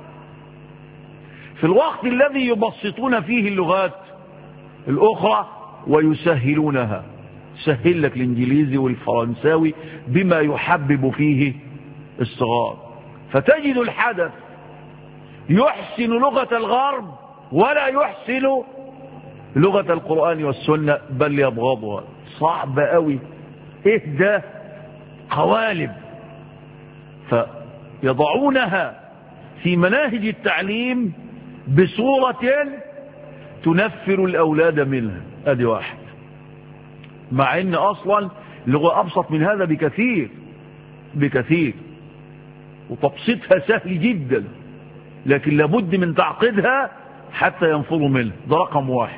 في الوقت الذي يبسطون فيه اللغات الأخرى ويسهلونها، سهل لك الإنجليزي والفرنساوي بما يحبب فيه الصغار. فتجد الحدث يحسن لغة الغرب ولا يحسن لغة القرآن والسنة، بل يبغضها. صعب قوي. ايه ده؟ قوالب. فيضعونها في مناهج التعليم بصورة تنفر الأولاد منها. ادي واحد، مع ان اصلا اللغة ابسط من هذا بكثير بكثير، وتبسيطها سهل جدا، لكن لابد من تعقيدها حتى ينفروا منها. ده رقم واحد.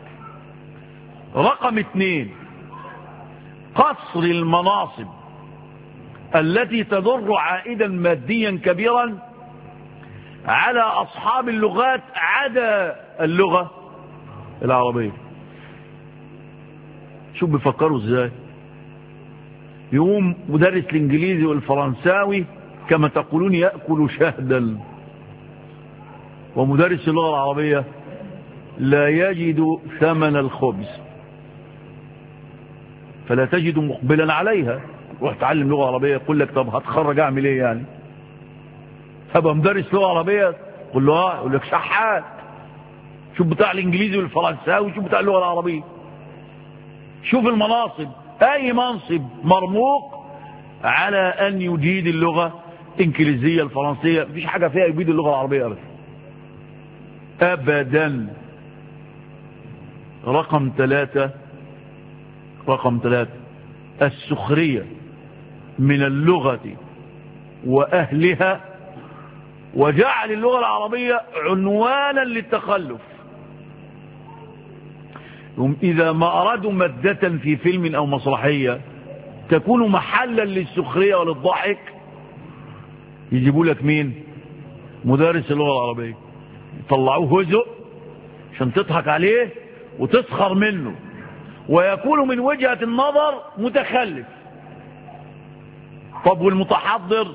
رقم اثنين، قصر المناصب التي تضر عائدا ماديا كبيرا على أصحاب اللغات عدا اللغة العربية. شوف بيفكروا ازاي. يقوم مدرس الانجليزي والفرنساوي كما تقولون يأكل شهدا، ومدرس اللغة العربية لا يجد ثمن الخبز، فلا تجد مقبلا عليها. روح تعلم لغة عربية، يقول لك طب هتخرج اعمل ايه يعني؟ هبقى مدرس لغة عربية؟ قل له اه، يقول لك شحات. شوف بتاع الانجليزي والفرنساوي، شوف بتاع اللغة العربية. شوف المناصب، اي منصب مرموق على أن يجيد اللغة الإنجليزية الفرنسية، مفيش حاجة فيها يجيد اللغة العربية أبدا أبدا. رقم 3 السخرية من اللغة وأهلها، وجعل اللغة العربية عنوانا للتخلف. إذا ما أرادوا مادة في فيلم أو مسرحية تكون محلا للسخرية وللضحك، يجيبوا لك مين؟ مدرس اللغة العربية، يطلعوه هزء عشان تضحك عليه وتسخر منه، ويكون من وجهة النظر متخلف. طب والمتحضر؟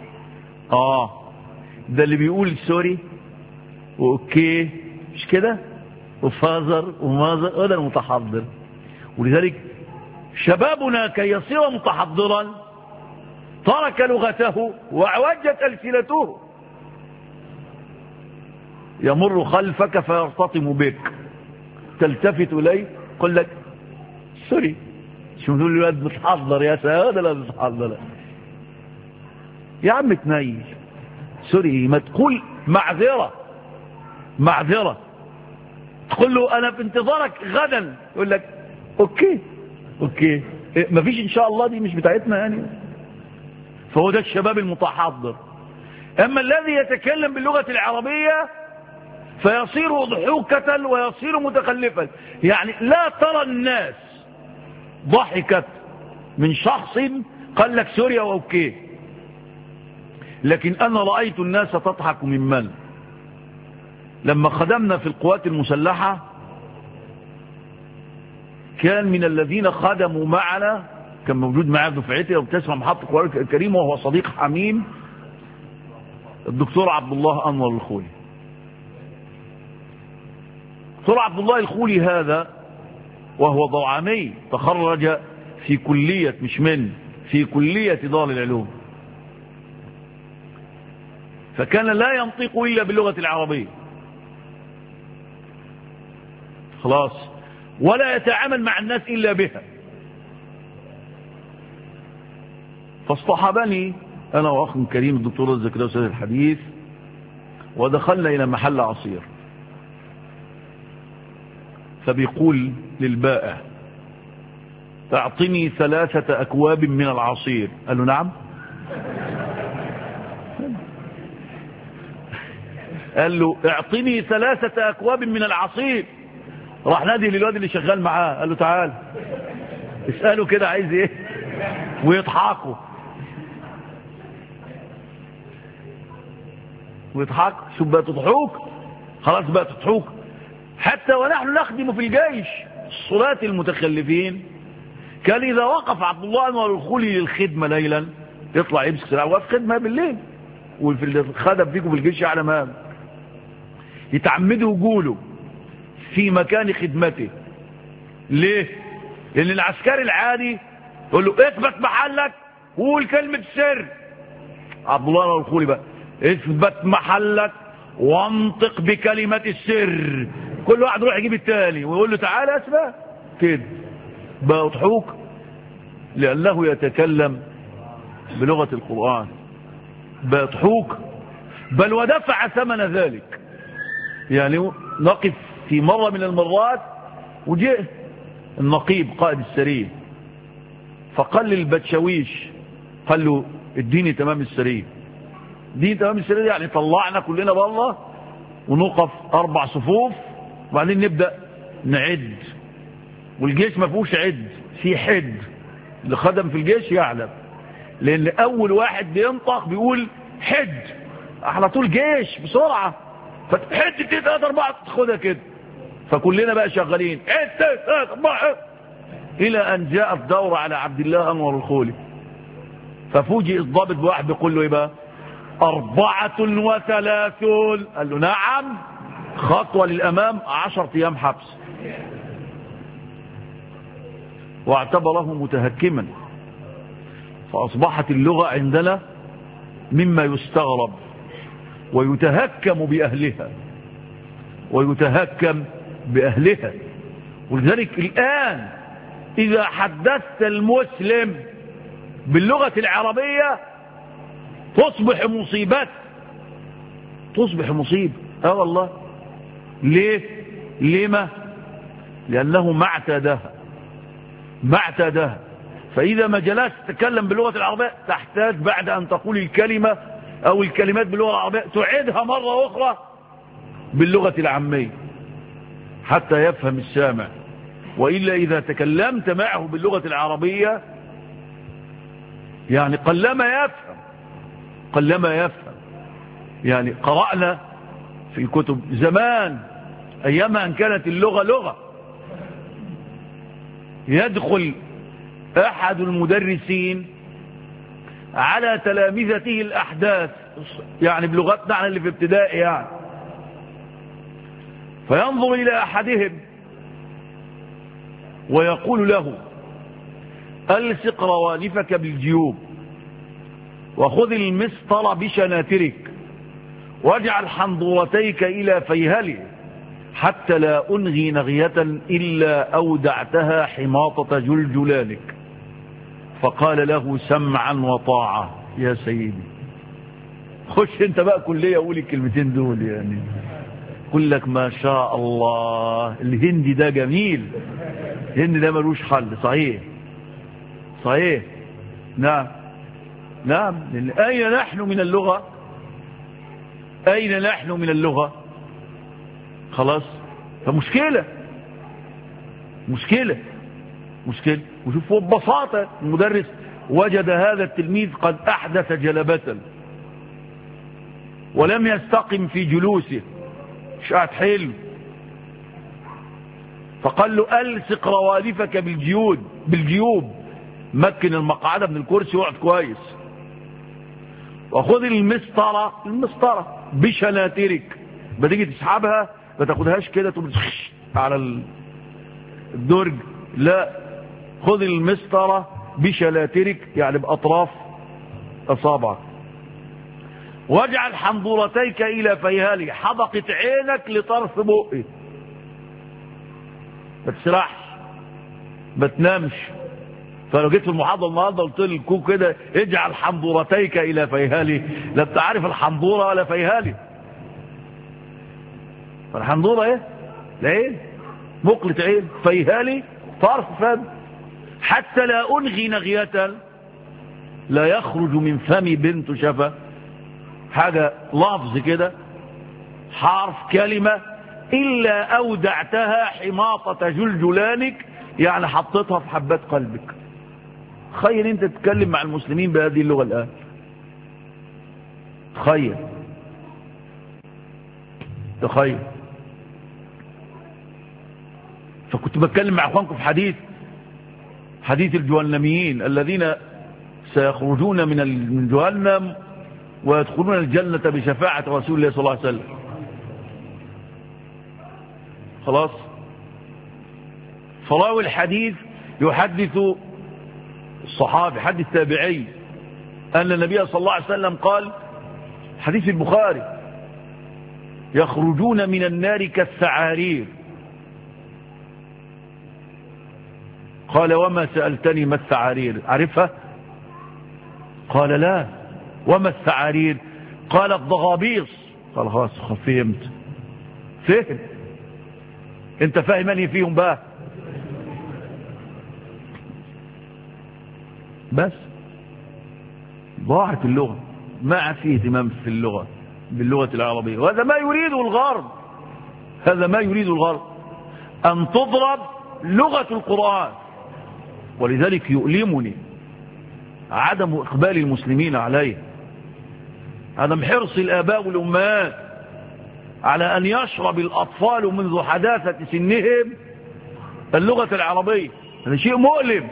ده اللي بيقول سوري واوكي، مش كده، وفازر ومازر، هذا المتحضر. ولذلك شبابنا كي يصير متحضرا ترك لغته وعوجت ألسنته، يمر خلفك فيرتطم بك، تلتفت إليه يقول لك سوري، شو تقول له متحضر يا سيدة؟ لا متحضر يا عم، تنيل سوري، ما تقول معذرة، تقول له أنا في انتظارك غدا، يقول لك أوكي مفيش إن شاء الله، دي مش بتاعتنا يعني. فهو ده الشباب المتحضر. أما الذي يتكلم باللغة العربية فيصير ضحوكة ويصير متخلفا. يعني لا ترى الناس ضحكت من شخص قال لك سوريا وأوكي، لكن أنا رأيت الناس تضحك من لما خدمنا في القوات المسلحة، كان من الذين خدموا معنا، كان موجود معنا دفعتي وبتسمع محطة القرآن الكريم وهو صديق حميم، الدكتور عبد الله أنور الخولي. الدكتور عبد الله الخولي هذا وهو ضوعاني، تخرج في كلية في كلية دار العلوم، فكان لا ينطق إلا باللغة العربية خلاص، ولا يتعامل مع الناس إلا بها. فاصطحبني أنا وأخ كريم الدكتور الزكريا أستاذ الحديث، ودخلنا إلى محل عصير، فبيقول للبائع اعطني 3 أكواب من العصير. قال له نعم. قال له اعطني 3 أكواب من العصير. راح نادي للواد اللي شغال معاه، قال له تعال اسأله كده عايز ايه، ويضحكوا شوف بقى تضحوك، خلاص بقى تضحوك. حتى ونحن نخدم في الجيش الصلاة المتخلفين، كان إذا وقف عبد الله أنور الخولي للخدمة ليلا يطلع يمسك سلاح وقف خدمة بالليل، وفي الخدم فيكم في الجيش على ما يتعمدوا يقولوا في مكان خدمته. ليه؟ لأن العسكري العادي يقول له اثبت محلك وقول كلمة سر. عبد الله أنور الخولي بقى اثبت محلك وانطق بكلمة السر، كل واحد يروح يجيب التاني ويقول له تعالى اسمع كده، بقى يضحوك لأنه يتكلم بلغة القرآن، بقى يضحوك، بل ودفع ثمن ذلك. يعني نقف في مرة من المرات وجاء النقيب قائد السرية فقال للبتشويش، قال له اديني تمام السرية. دي تمام السرية يعني طلعنا كلنا بره ونقف 4 صفوف وبعدين نبدأ نعد، والجيش ما فيهوش عد، في حد. اللي خدم في الجيش يعلم، لأن أول واحد بينطق بيقول حد على طول، جيش بسرعة، فتحد 2 3 4 تاخدها كده، فكلنا بقى شغالين 1 2 3 4 إلى أن جاءت دورة على عبد الله أنور الخولي، ففوجئ الضابط بواحد بيقول له إيه بقى 34. قال له نعم، خطوة للأمام 10 أيام حبس. واعتبره متهكما، فأصبحت اللغة عندنا مما يستغرب، ويتهكم بأهلها. ولذلك الآن إذا حدثت المسلم باللغة العربية تصبح مصيبة، تصبح مصيبة. والله. ليه؟ لما؟ لأنه ما اعتادها. فإذا ما جلست تتكلم باللغة العربية تحتاج بعد أن تقول الكلمة أو الكلمات باللغة العربية تعيدها مرة أخرى باللغة العامية حتى يفهم السامع. وإلا إذا تكلمت معه باللغة العربية يعني قلما يفهم. يعني قرأنا في الكتب زمان أيام أن كانت اللغة لغة، يدخل أحد المدرسين على تلامذته الأحداث، يعني بلغتنا عن اللي في ابتدائي يعني، فينظر إلى أحدهم ويقول له: ألصق روالفك بالجيوب وخذ المسطر بشناترك واجعل حنظورتيك إلى فيهله حتى لا أنغي نغية إلا أودعتها حماطة جلجلانك. فقال له: سمعا وطاعة يا سيدي. خش انت بقى كلية قول الكلمتين دول، يعني قل لك ما شاء الله الهندي ده جميل، الهندي ده ملوش حل. صحيح. نعم. أين نحن من اللغة؟ خلاص. فمشكلة. وشوف ببساطة المدرس وجد هذا التلميذ قد أحدث جلبة ولم يستقم في جلوسه، مش قاعد حلو، فقال له: ألصق روالفك بالجيوب، مكن المقعدة من الكرسي وقعد كويس، وخذ المسطرة بشناترك، بتيجي تسحبها ما تاخدهاش كده تقوم على الدرج، لا، خذ المسطرة بشلاترك يعني بأطراف أصابعك، واجعل حنظورتيك إلى فيهالي، حدقة عينك لطرف بقي، ما تسرحش ما تنامش. فلو جيت في المحاضرة النهارده قلت لكم كده اجعل حنظورتيك إلى فيهالي، لا انت عارف الحنظورة ولا فيهالي. فالحنظورة ايه؟ العين، مقلة عين، فيهالي طرف فم، حتى لا أنغي نغية لا يخرج من فمي بنت شفا، حاجة لفظ كده حرف كلمة، إلا أودعتها حماطة جلجلانك، يعني حطيتها في حبات قلبك. تخيل انت تتكلم مع المسلمين بهذه اللغة الآن، تخيل. فكنت بتكلم مع اخوانكم في حديث الجهنميين الذين سيخرجون من جهنم ويدخلون الجنة بشفاعة رسول الله صلى الله عليه وسلم. خلاص. فراوي الحديث يحدث الصحابي، حديث تابعي، أن النبي صلى الله عليه وسلم قال، حديث البخاري: يخرجون من النار كالسعارير. قال: وما سألتني ما السعارير؟ عرفها؟ قال: لا. وما السعارير؟ قال: الضغابيص. قال: خلاص فهمت. انت فاهم اني فيهم بقى؟ بس ضاعت اللغة، ما عاد فيه اهتمام في اللغة باللغة العربية، وهذا ما يريده الغرب، أن تضرب لغة القرآن. ولذلك يؤلمني عدم إقبال المسلمين عليه، عدم حرص الآباء والأمهات على أن يشرب الأطفال منذ حداثة سنهم اللغة العربية. هذا شيء مؤلم.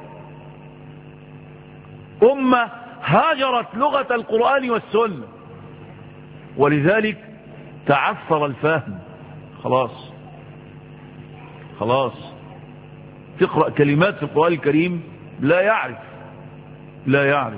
أمة هاجرت لغة القرآن والسنة، ولذلك تعثر الفهم. خلاص تقرأ كلمات في القرآن الكريم لا يعرف.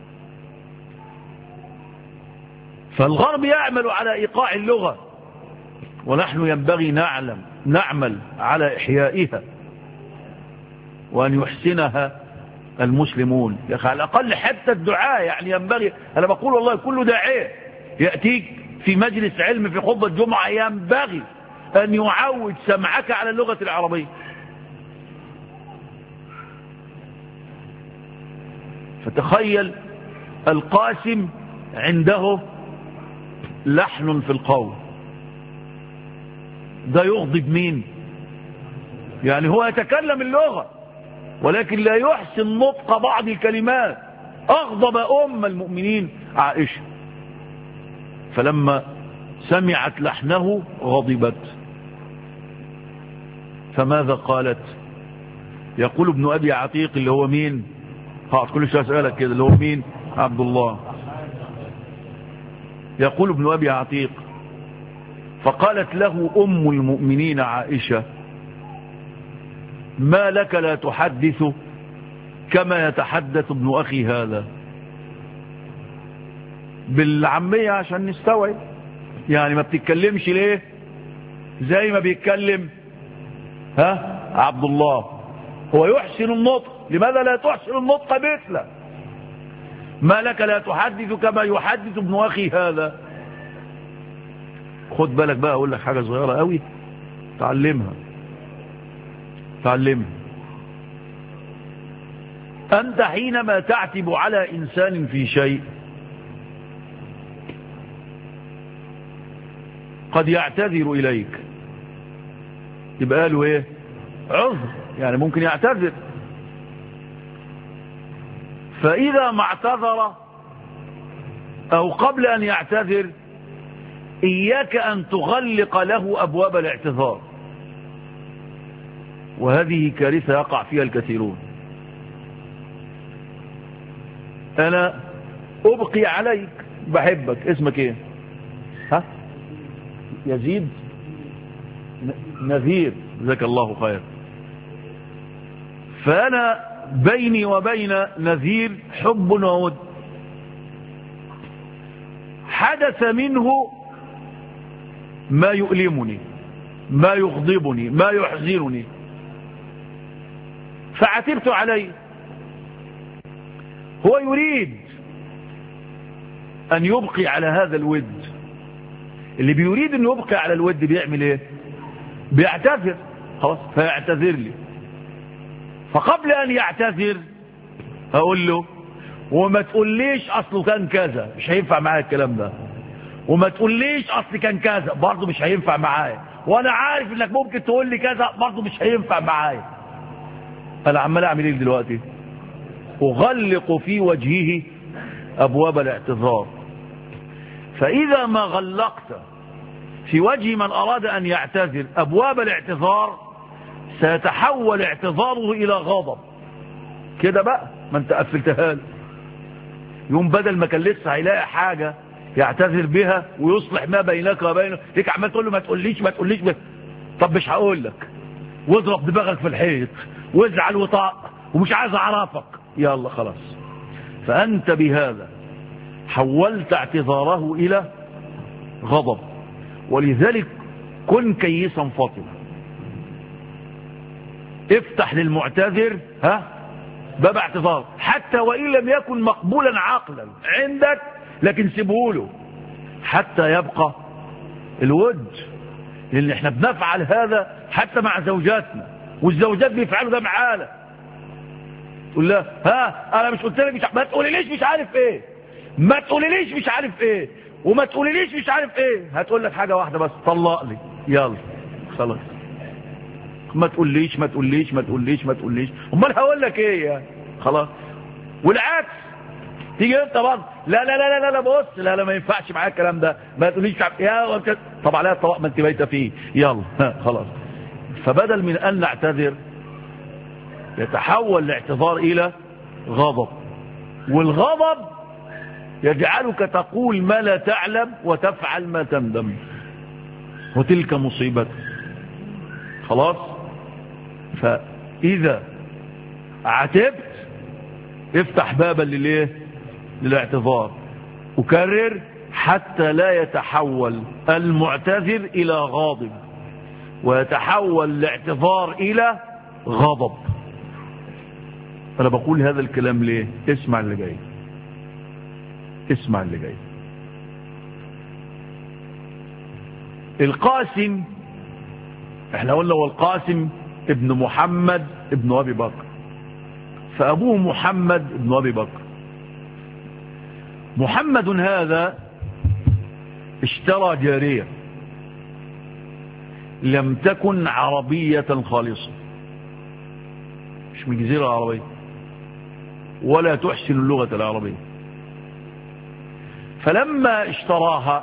فالغرب يعمل على إيقاع اللغة، ونحن ينبغي نعمل على إحيائها وأن يحسنها المسلمون. يا أخي على الأقل حتى الدعاء يعني ينبغي، أنا بقول والله كل داعية يأتيك في مجلس علم في خطبة جمعة ينبغي أن يعود سمعك على اللغة العربية. فتخيل القاسم عنده لحن في القول، ده يغضب مين؟ يعني هو يتكلم اللغة ولكن لا يحسن نطق بعض الكلمات. أغضب أم المؤمنين عائشة، فلما سمعت لحنه غضبت. فماذا قالت؟ يقول ابن أبي عتيق اللي هو مين؟ كل شيء أسألك كده، اللي هو مين؟ عبد الله. يقول ابن أبي عتيق: فقالت له أم المؤمنين عائشة: ما لك لا تحدث كما يتحدث ابن أخي هذا؟ بالعامية عشان نستوعب، يعني ما بتتكلمش ليه زي ما بيتكلم عبد الله؟ هو يحسن النطق، لماذا لا تحسن النطق مثله؟ ما لك لا تحدث كما يحدث ابن أخي هذا؟ خد بالك بقى، أقول لك حاجة صغيرة قوي تعلمها. أنت حينما تعتب على إنسان في شيء قد يعتذر إليك، يبقى له إيه؟ عذر، يعني ممكن يعتذر. فإذا ما اعتذر أو قبل أن يعتذر إياك أن تغلق له أبواب الاعتذار، وهذه كارثة يقع فيها الكثيرون. أنا أبقي عليك، بحبك، اسمك إيه؟ يزيد نذير، جزاك الله خير. فأنا بيني وبين نذير حب وود، حدث منه ما يؤلمني، ما يغضبني، ما يحزنني، فعتبت عليه. هو يريد أن يبقي على هذا الود. اللي بيريد أن يبقي على الود بيعمل إيه؟ بيعتذر، خلاص، فيعتذر لي. فقبل أن يعتذر أقول له: وما تقوليش أصله كان كذا، مش هينفع معايا الكلام ده. وما تقوليش أصل كان كذا، برضه مش هينفع معايا. وأنا عارف إنك ممكن تقول لي كذا، برضه مش هينفع معايا. أنا عمال أعمل إيه دلوقتي؟ أغلق في وجهه أبواب الاعتذار. فإذا ما غلقت في وجه من أراد أن يعتذر أبواب الاعتذار سيتحول اعتذاره إلى غضب. كده بقى ما انت قفلتها له، يوم بدل ما كان لسه هيلاقي حاجة يعتذر بها ويصلح ما بينك وبينه، ليك عمال تقول له ما تقوليش ما تقوليش. طب مش هقول لك، واضرب دماغك في الحيط وازعل وطاق ومش عايز اعرفك، يلا خلاص. فأنت بهذا حولت اعتذاره إلى غضب. ولذلك كن كيسا فاطمة، افتح للمعتذر باب اعتذار، حتى وإن لم يكن مقبولا عقلا عندك، لكن سيبه له حتى يبقى الود. لأن احنا بنفعل هذا حتى مع زوجاتنا، والزوجات بيفعلوا ده معانا. تقول لها: انا مش قلت لك ما تقوليليش مش عارف ايه، ما تقوليليش مش عارف ايه، وما تقوليليش مش عارف ايه. هتقول لك حاجة واحدة بس: طلق لي، يلا خلاص. ما تقوليش ما تقوليش ما تقوليش ما تقوليش، امال هقول لك ايه يعني؟ خلاص. والعكس، تيجي انت برضه: لا لا لا لا لا بص، لا لا ما ينفعش معاك الكلام ده، ما تقوليش يا طب عليها الطلاق ما انت بايته فيه، يلا خلاص. فبدل من ان نعتذر يتحول الاعتذار الى غضب، والغضب يجعلك تقول ما لا تعلم وتفعل ما تندم، وتلك مصيبة. خلاص. فإذا عتبت افتح بابا للاعتذار، وكرر حتى لا يتحول المعتذر إلى غاضب ويتحول الاعتذار إلى غضب. أنا بقول هذا الكلام ليه؟ اسمع اللي جاي، اسمع اللي جاي. القاسم، احنا قلنا هو القاسم ابن محمد ابن أبي بكر، فأبوه محمد ابن أبي بكر. محمد هذا اشترى جارية لم تكن عربية خالصة، مش من الجزيرة العربية ولا تحسن اللغة العربية. فلما اشتراها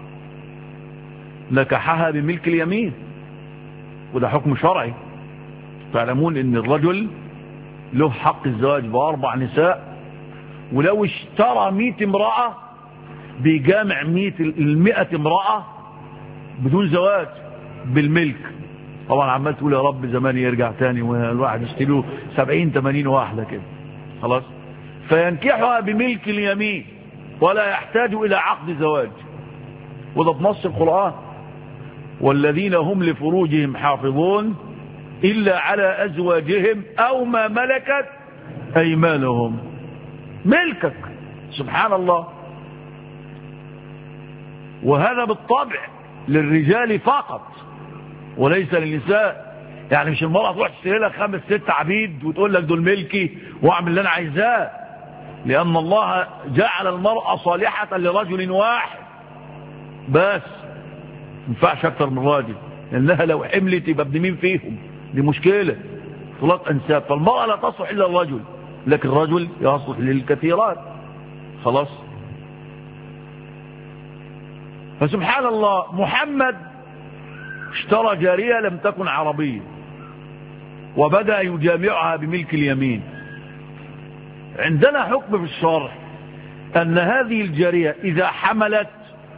نكحها بملك اليمين، وده حكم شرعي. تعلمون ان الرجل له حق الزواج ب4 نساء، ولو اشترى 100 امرأة بيجامع 100 امرأة بدون زواج بالملك. طبعا عمال تقول يا رب زمان يرجع تاني والواحد يشتريه 70-80 واحدة كده خلاص. فينكحها بملك اليمين ولا يحتاج إلى عقد زواج، وده بنص القرآن: والذين هم لفروجهم حافظون إلا على أزواجهم أو ما ملكت أيمانهم. ملكك سبحان الله. وهذا بالطبع للرجال فقط وليس للنساء. يعني مش المرأة تروح تشتري لك 5-6 عبيد وتقول لك دول ملكي واعمل اللي انا عايزاه، لأن الله جعل المرأة صالحة لرجل واحد بس، ما ينفعش أكثر من راجل، لأنها لو حملت يبقى ابن مين فيهم؟ دي مشكلة، اختلاط أنساب. فالمرأة لا تصلح إلا الرجل، لكن الرجل يصلح للكثيرات خلاص. فسبحان الله، محمد اشترى جارية لم تكن عربية وبدأ يجامعها بملك اليمين. عندنا حكم في الشرع أن هذه الجارية إذا حملت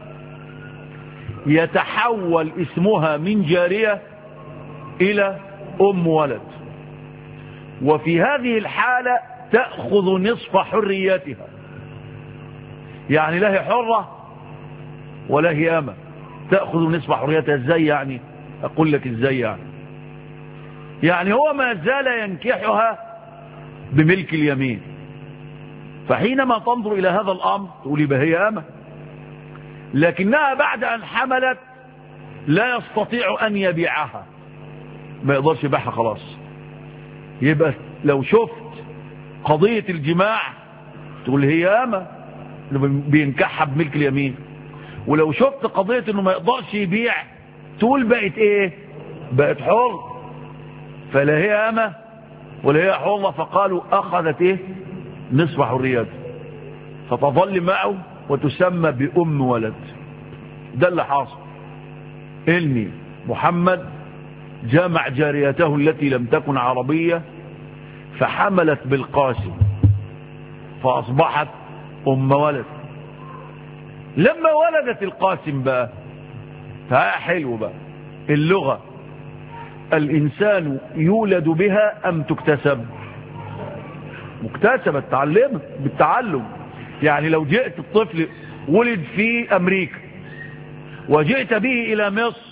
يتحول اسمها من جارية إلى أم ولد، وفي هذه الحالة تأخذ نصف حريتها. يعني لا هي حرة ولا هي أمة، تأخذ نصف حريتها. ازاي يعني؟ أقول لك ازاي يعني هو ما زال ينكحها بملك اليمين، فحينما تنظر إلى هذا الأمر تقول يبقى هي أمة، لكنها بعد أن حملت لا يستطيع أن يبيعها، ما يقدرش يبيعها خلاص. يبقى لو شفت قضية الجماع تقول هي أمة بينكحها بملك اليمين، ولو شفت قضية انه ما يقدرش يبيع تقول بقت ايه؟ بقت حر. فلا هي أمة ولا هي حرة، فقالوا أخذت ايه؟ نصف حريته، فتظل معه وتسمى بأم ولد. ده اللي حاصل، إني محمد جامع جاريته التي لم تكن عربية فحملت بالقاسم فأصبحت أم ولد. لما ولدت القاسم بقى، حلو بقى اللغة، الإنسان يولد بها أم تكتسب؟ مكتسبة، بالتعلم. يعني لو جئت الطفل ولد في أمريكا وجئت به إلى مصر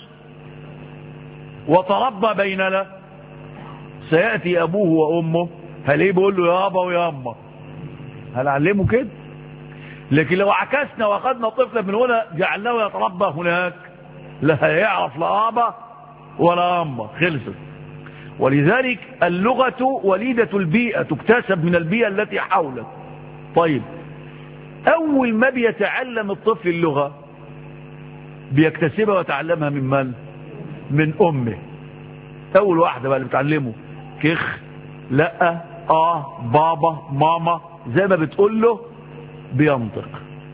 وتربى بيننا، سيأتي أبوه وأمه هل ايه بيقول له يا أبا ويا أما؟ هنعلمه كده. لكن لو عكسنا واخدنا طفلا من هنا جعلناه يتربى هناك، لا يعرف لا أبا ولا أما، خلصت. ولذلك اللغة وليدة البيئة، تكتسب من البيئة التي حولك. طيب، أول ما بيتعلم الطفل اللغة بيكتسبها ويتعلمها من من؟ من أمه. أول واحدة بقى اللي بتعلمه كخ، لا، بابا، ماما، زي ما بتقول له بينطق.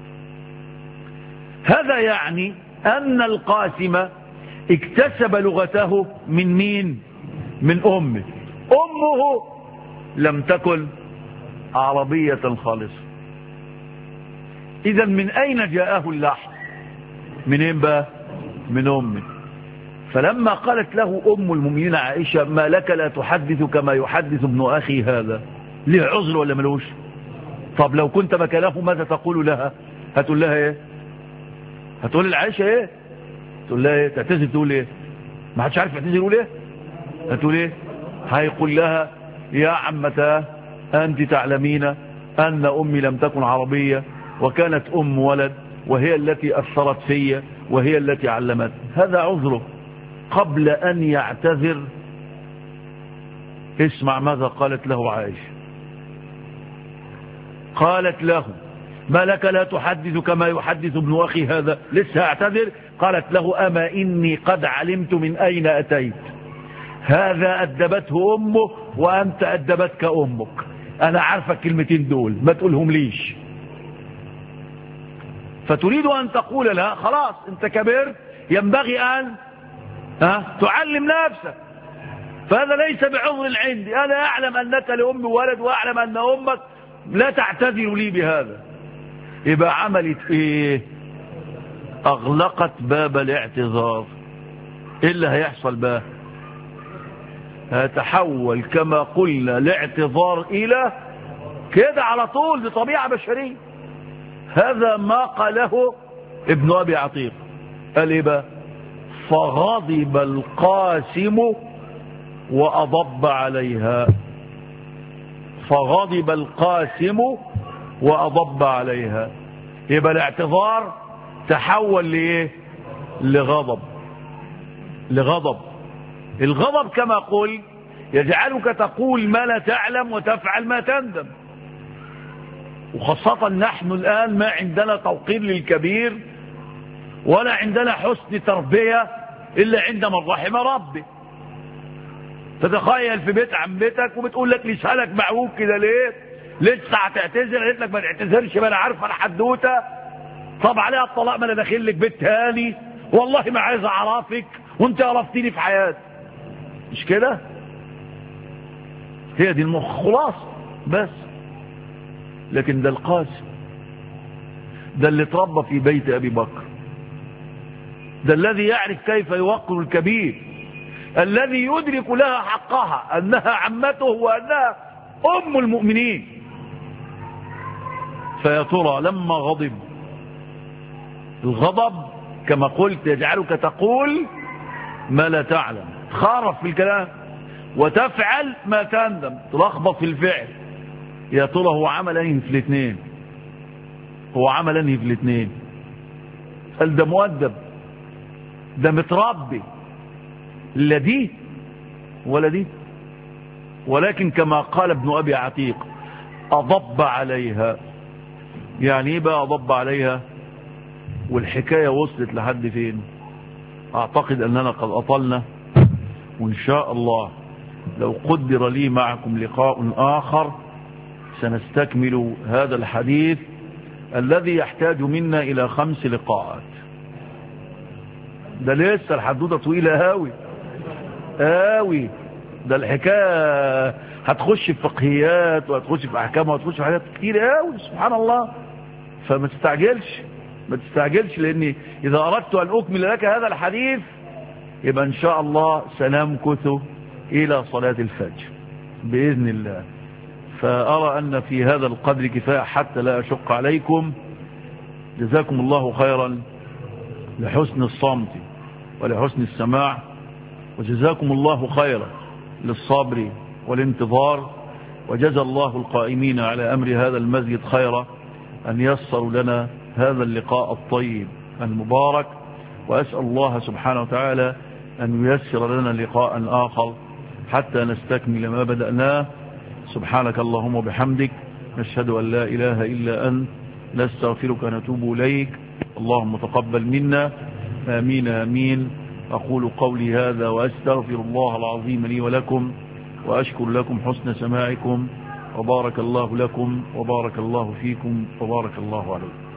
هذا يعني أن القاسم اكتسب لغته من مين؟ من أمه. أمه لم تكن عربية خالصة. إذا من أين جاءه اللحم؟ منين بقى؟ من أمه. فلما قالت له أم المؤمنين عائشة ما لك لا تحدث كما يحدث ابن أخي هذا، ليه عذر ولا ملوش؟ طب لو كنت مكانه ماذا تقول لها؟ هتقول لها ايه؟ هتقول لعائشة ايه؟ تقول لها ايه؟ تعتذر تقول ايه؟ ما حدش عارف يعتذر يقول ايه؟ هتقول ايه؟ هيقول لها يا عمتاه أنت تعلمين أن أمي لم تكن عربية وكانت أم ولد وهي التي أثرت في وهي التي علمت. هذا عذره قبل أن يعتذر. اسمع ماذا قالت له عائشة. قالت له: ما لك لا تحدث كما يحدث ابن أخي هذا؟ لسه اعتذر. قالت له: أما إني قد علمت من أين أتيت. هذا أدبته أمه وأنت أدبتك أمك. أنا عارفة الكلمتين دول، ما تقولهم ليش. فتريد أن تقول لها: خلاص أنت كبرت، ينبغي أن تعلم نفسك. فهذا ليس بعذر عندي، أنا أعلم أنك لأم ولد وأعلم أن أمك لا تعتذر لي بهذا. يبقى عملت إيه؟ أغلقت باب الاعتذار. إيه اللي هيحصل بقى؟ هتحول كما قلنا الاعتذار إلى كده على طول، بطبيعة بشرية. هذا ما قاله ابن أبي عتيق. قال إيه بقى؟ فغضب القاسم وأضب عليها. فغضب القاسم وأضب عليها. يبقى الاعتذار تحول لإيه؟ لغضب. لغضب. الغضب كما قل يجعلك تقول ما لا تعلم وتفعل ما تندم. وخاصة نحن الآن ما عندنا توقير للكبير ولا عندنا حسن تربية إلا عند من رحم ربي. تتخيل في بيت عمتك وبتقول لك لسانك معوج كده ليه؟ لسه هتعتذر؟ قالت لك ما تعتذرش، ما انا عارفه الحدوته. طب عليها الطلاق، ما انا داخل لك بيت تاني، والله ما عايز اعرفك وانت عرفتيني في حياتي. مش كده؟ هي دي المخ خلاص بس. لكن ده القاسم، ده اللي اتربى في بيت ابي بكر، ده الذي يعرف كيف يوقر الكبير، الذي يدرك لها حقها انها عمته وانها ام المؤمنين. فيا ترى لما غضب، الغضب كما قلت يجعلك تقول ما لا تعلم، تخرف في الكلام وتفعل ما تندم، تلخبط في الفعل. يا ترى هو عمل ايه في الاثنين؟ هو عمل ايه في الاثنين؟ قال ده مؤدب، ده متربي، لا دي ولا دي. ولكن كما قال ابن أبي عتيق أضب عليها. يعني ايه بقى أضب عليها؟ والحكاية وصلت لحد فين؟ أعتقد أننا قد أطلنا، وإن شاء الله لو قدر لي معكم لقاء آخر سنستكمل هذا الحديث الذي يحتاج منا إلى 5 لقاءات. ده لسه الحدوته طويلة هاوي هاوي. ده الحكاية هتخش في فقهيات وهتخش في أحكام وهتخش في حاجات كتير هاوي سبحان الله. فما تستعجلش، ما تستعجلش، لأني إذا أردت أن أكمل لك هذا الحديث يبقى إن شاء الله سنمكث إلى صلاة الفجر بإذن الله. فأرى أن في هذا القدر كفاية حتى لا أشق عليكم. جزاكم الله خيرا لحسن الصمت ولحسن السماع، وجزاكم الله خيرا للصبر والانتظار، وجزى الله القائمين على أمر هذا المسجد خيرا أن يسروا لنا هذا اللقاء الطيب المبارك. وأسأل الله سبحانه وتعالى أن ييسر لنا لقاء آخر حتى نستكمل ما بدأناه. سبحانك اللهم وبحمدك، نشهد أن لا إله إلا أنت، نستغفرك ونتوب إليك. اللهم تقبل منا، آمين آمين. أقول قولي هذا وأستغفر الله العظيم لي ولكم، وأشكر لكم حسن سماعكم، وبارك الله لكم وبارك الله فيكم وبارك الله عليكم.